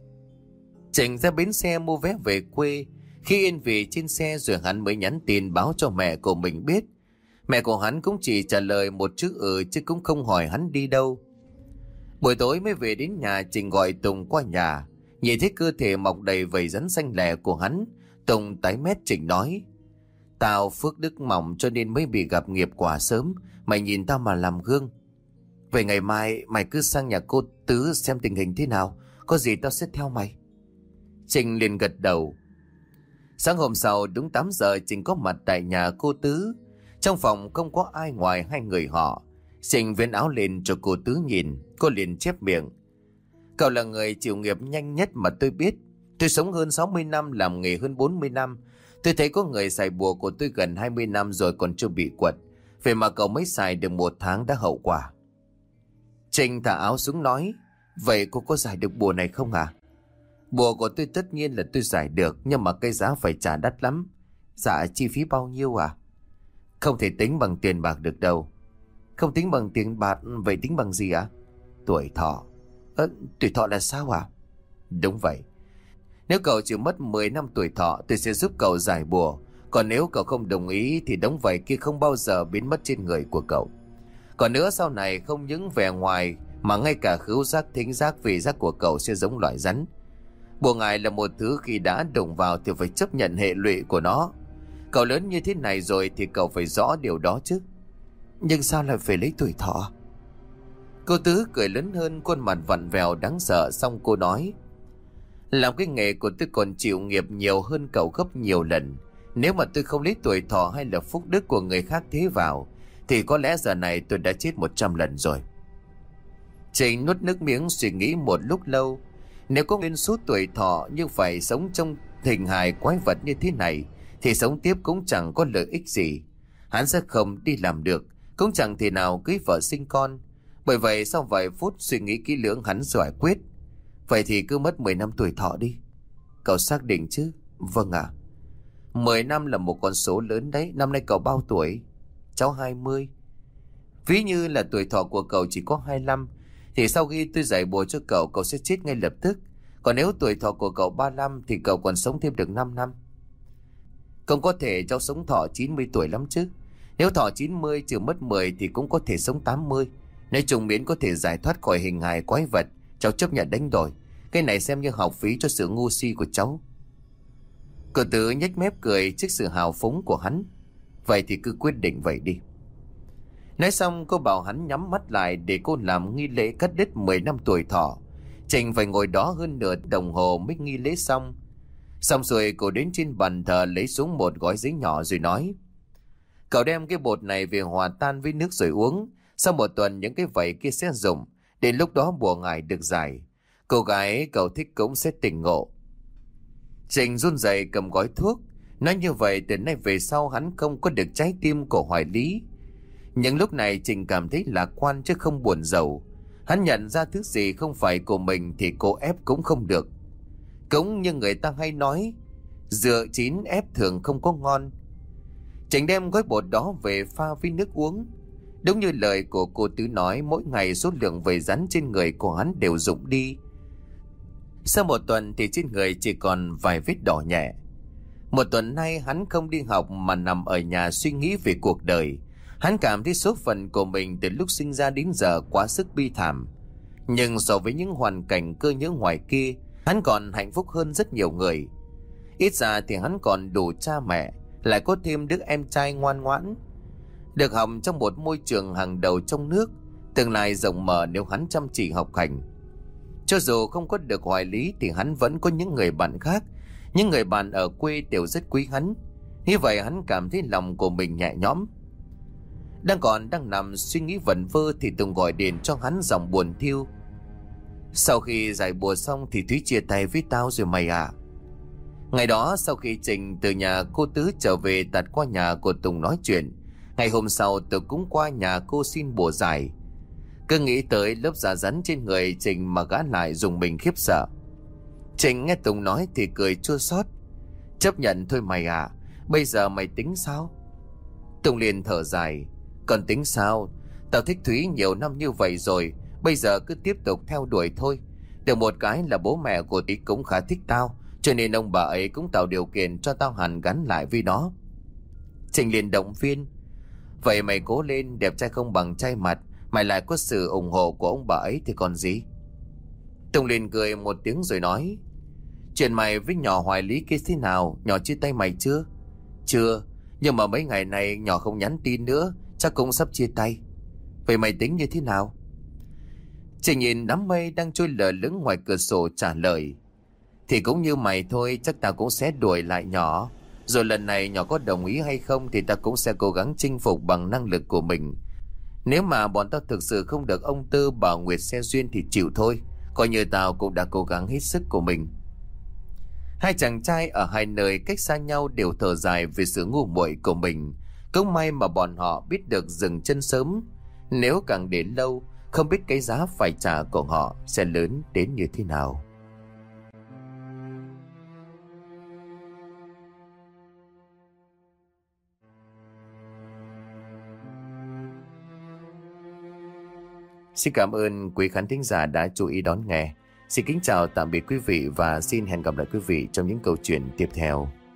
Trịnh ra bến xe mua vé về quê. Khi yên vị trên xe rồi hắn mới nhắn tin báo cho mẹ của mình biết. Mẹ của hắn cũng chỉ trả lời một chữ chứ cũng không hỏi hắn đi đâu. Buổi tối mới về đến nhà, Trịnh gọi Tùng qua nhà. Nhìn thấy cơ thể mọc đầy vảy rắn xanh lẻ của hắn, Tùng tái mét. Trịnh nói: "Tao phước đức mỏng cho nên mới bị gặp nghiệp quả sớm. Mày nhìn tao mà làm gương. Về ngày mai mày cứ sang nhà cô Tứ xem tình hình thế nào. Có gì tao sẽ theo mày." Trịnh liền gật đầu. Sáng hôm sau đúng 8 giờ Trịnh có mặt tại nhà cô Tứ. Trong phòng không có ai ngoài hai người họ. Trịnh vén áo lên cho cô Tứ nhìn. Cô liền chép miệng: "Cậu là người chịu nghiệp nhanh nhất mà tôi biết. Tôi sống hơn 60 năm, làm nghề hơn 40 năm. Tôi thấy có người xài bùa của tôi gần 20 năm rồi còn chưa bị quật. Vậy mà cậu mới xài được 1 tháng đã hậu quả." Trịnh thả áo xuống nói: "Vậy cô có giải được bùa này không à?" "Bùa của tôi tất nhiên là tôi giải được, nhưng mà cái giá phải trả đắt lắm." "Dạ, chi phí bao nhiêu à?" "Không thể tính bằng tiền bạc được đâu." "Không tính bằng tiền bạc, vậy tính bằng gì ạ?" "Tuổi thọ." Tuổi thọ là sao à?" "Đúng vậy. Nếu cậu chịu mất 10 năm tuổi thọ, tôi sẽ giúp cậu giải bùa. Còn nếu cậu không đồng ý thì đống vảy kia không bao giờ biến mất trên người của cậu. Còn nữa, sau này không những vẻ ngoài mà ngay cả khứu giác, thính giác, vị giác của cậu sẽ giống loại rắn. Bùa ngải là một thứ khi đã đụng vào thì phải chấp nhận hệ lụy của nó. Cậu lớn như thế này rồi thì cậu phải rõ điều đó chứ." "Nhưng sao lại phải lấy tuổi thọ?" Cô Tứ cười lớn hơn, khuôn mặt vặn vẹo đáng sợ. Xong cô nói: "Làm cái nghề của tôi còn chịu nghiệp nhiều hơn cậu gấp nhiều lần. Nếu mà tôi không lấy tuổi thọ hay là phúc đức của người khác thế vào thì có lẽ giờ này tôi đã chết 100 lần rồi." Trịnh nuốt nước miếng suy nghĩ một lúc lâu. Nếu có nguyên số tuổi thọ nhưng phải sống trong hình hài quái vật như thế này thì sống tiếp cũng chẳng có lợi ích gì. Hắn sẽ không đi làm được, cũng chẳng thể nào cưới vợ sinh con. Bởi vậy sau vài phút suy nghĩ kỹ lưỡng, hắn giải quyết: "Vậy thì cứ mất 10 năm tuổi thọ đi." "Cậu xác định chứ?" "Vâng ạ." 10 năm là một con số lớn đấy. Năm nay cậu bao tuổi?" "Cháu 20. Ví như là tuổi thọ của cậu chỉ có 25 thì sau khi tôi giải bùa cho cậu, cậu sẽ chết ngay lập tức. Còn nếu tuổi thọ của cậu 35 thì cậu còn sống thêm được 5 năm. Không có thể cháu sống thọ 90 tuổi lắm chứ. Nếu thọ 90 trừ mất 10 thì cũng có thể sống 80. Nói chung miễn có thể giải thoát khỏi hình hài quái vật, cháu chấp nhận đánh đổi. Cái này xem như học phí cho sự ngu si của cháu." Cô Tứ nhếch mép cười trước sự hào phóng của hắn. "Vậy thì cứ quyết định vậy đi." Nói xong cô bảo hắn nhắm mắt lại để cô làm nghi lễ cắt đứt 10 năm tuổi thọ. Trịnh phải ngồi đó hơn nửa đồng hồ mới nghi lễ xong. Xong rồi cô đến trên bàn thờ lấy xuống một gói giấy nhỏ rồi nói: "Cậu đem cái bột này về hòa tan với nước rồi uống. Sau 1 tuần những cái vảy kia sẽ rụng. Đến lúc đó bùa ngải được giải. Cô gái cậu thích cũng sẽ tỉnh ngộ." Trịnh run rẩy cầm gói thuốc. Nói như vậy từ nay về sau hắn không có được trái tim của Hoài Lý. Nhưng lúc này Trịnh cảm thấy lạc quan chứ không buồn rầu. Hắn nhận ra thứ gì không phải của mình thì cô ép cũng không được. Cũng như người ta hay nói, dựa chín ép thường không có ngon. Trịnh đem gói bột đó về pha với nước uống. Đúng như lời của cô Tứ nói, mỗi ngày số lượng vảy rắn trên người của hắn đều rụng đi. Sau 1 tuần thì trên người chỉ còn vài vết đỏ nhẹ. 1 tuần nay hắn không đi học mà nằm ở nhà suy nghĩ về cuộc đời. Hắn cảm thấy số phận của mình từ lúc sinh ra đến giờ quá sức bi thảm. Nhưng so với những hoàn cảnh cơ nhỡ ngoài kia, hắn còn hạnh phúc hơn rất nhiều người. Ít ra thì hắn còn đủ cha mẹ, lại có thêm đứa em trai ngoan ngoãn. Được học trong một môi trường hàng đầu trong nước, tương lai rộng mở nếu hắn chăm chỉ học hành. Cho dù không có được Hoài Lý thì hắn vẫn có những người bạn khác. Những người bạn ở quê đều rất quý hắn. Như vậy hắn cảm thấy lòng của mình nhẹ nhõm. Đang nằm suy nghĩ vẩn vơ thì Tùng gọi điện cho hắn giọng buồn thiu: "Sau khi giải bùa xong thì Thúy chia tay với tao rồi mày à." Ngày đó sau khi Trịnh từ nhà cô Tứ trở về tạt qua nhà của Tùng nói chuyện. Ngày hôm sau tôi cũng qua nhà cô xin bùa giải. Cứ nghĩ tới lớp da rắn trên người Trịnh mà gã lại dùng mình khiếp sợ. Trịnh nghe Tùng nói thì cười chua xót. Chấp nhận thôi mày à. Bây giờ mày tính sao? Tùng liền thở dài. Còn tính sao? Tao thích Thúy nhiều năm như vậy rồi, bây giờ cứ tiếp tục theo đuổi thôi. Được một cái là bố mẹ của Thúy cũng khá thích tao, cho nên ông bà ấy cũng tạo điều kiện cho tao hàn gắn lại với nó. Trình liền động viên. Vậy mày cố lên, đẹp trai không bằng trai mặt, mày lại có sự ủng hộ của ông bà ấy thì còn gì. Tùng liền cười một tiếng rồi nói. Chuyện mày với nhỏ Hoài Lý kia thế nào? Nhỏ chia tay mày chưa? Chưa, nhưng mà mấy ngày này nhỏ không nhắn tin nữa, chắc cũng sắp chia tay. Vậy mày tính như thế nào? Trình nhìn đám mây đang trôi lờ lững ngoài cửa sổ trả lời. Thì cũng như mày thôi, chắc tao cũng sẽ đuổi lại nhỏ. Rồi lần này nhỏ có đồng ý hay không thì tao cũng sẽ cố gắng chinh phục bằng năng lực của mình. Nếu mà bọn tao thực sự không được ông Tư bà Nguyệt xe duyên thì chịu thôi. Coi như tao cũng đã cố gắng hết sức của mình. Hai chàng trai ở hai nơi cách xa nhau đều thở dài về sự ngu muội của mình. Cũng may mà bọn họ biết được dừng chân sớm. Nếu càng để lâu, không biết cái giá phải trả của họ sẽ lớn đến như thế nào. Xin cảm ơn quý khán thính giả đã chú ý đón nghe. Xin kính chào tạm biệt quý vị và xin hẹn gặp lại quý vị trong những câu chuyện tiếp theo.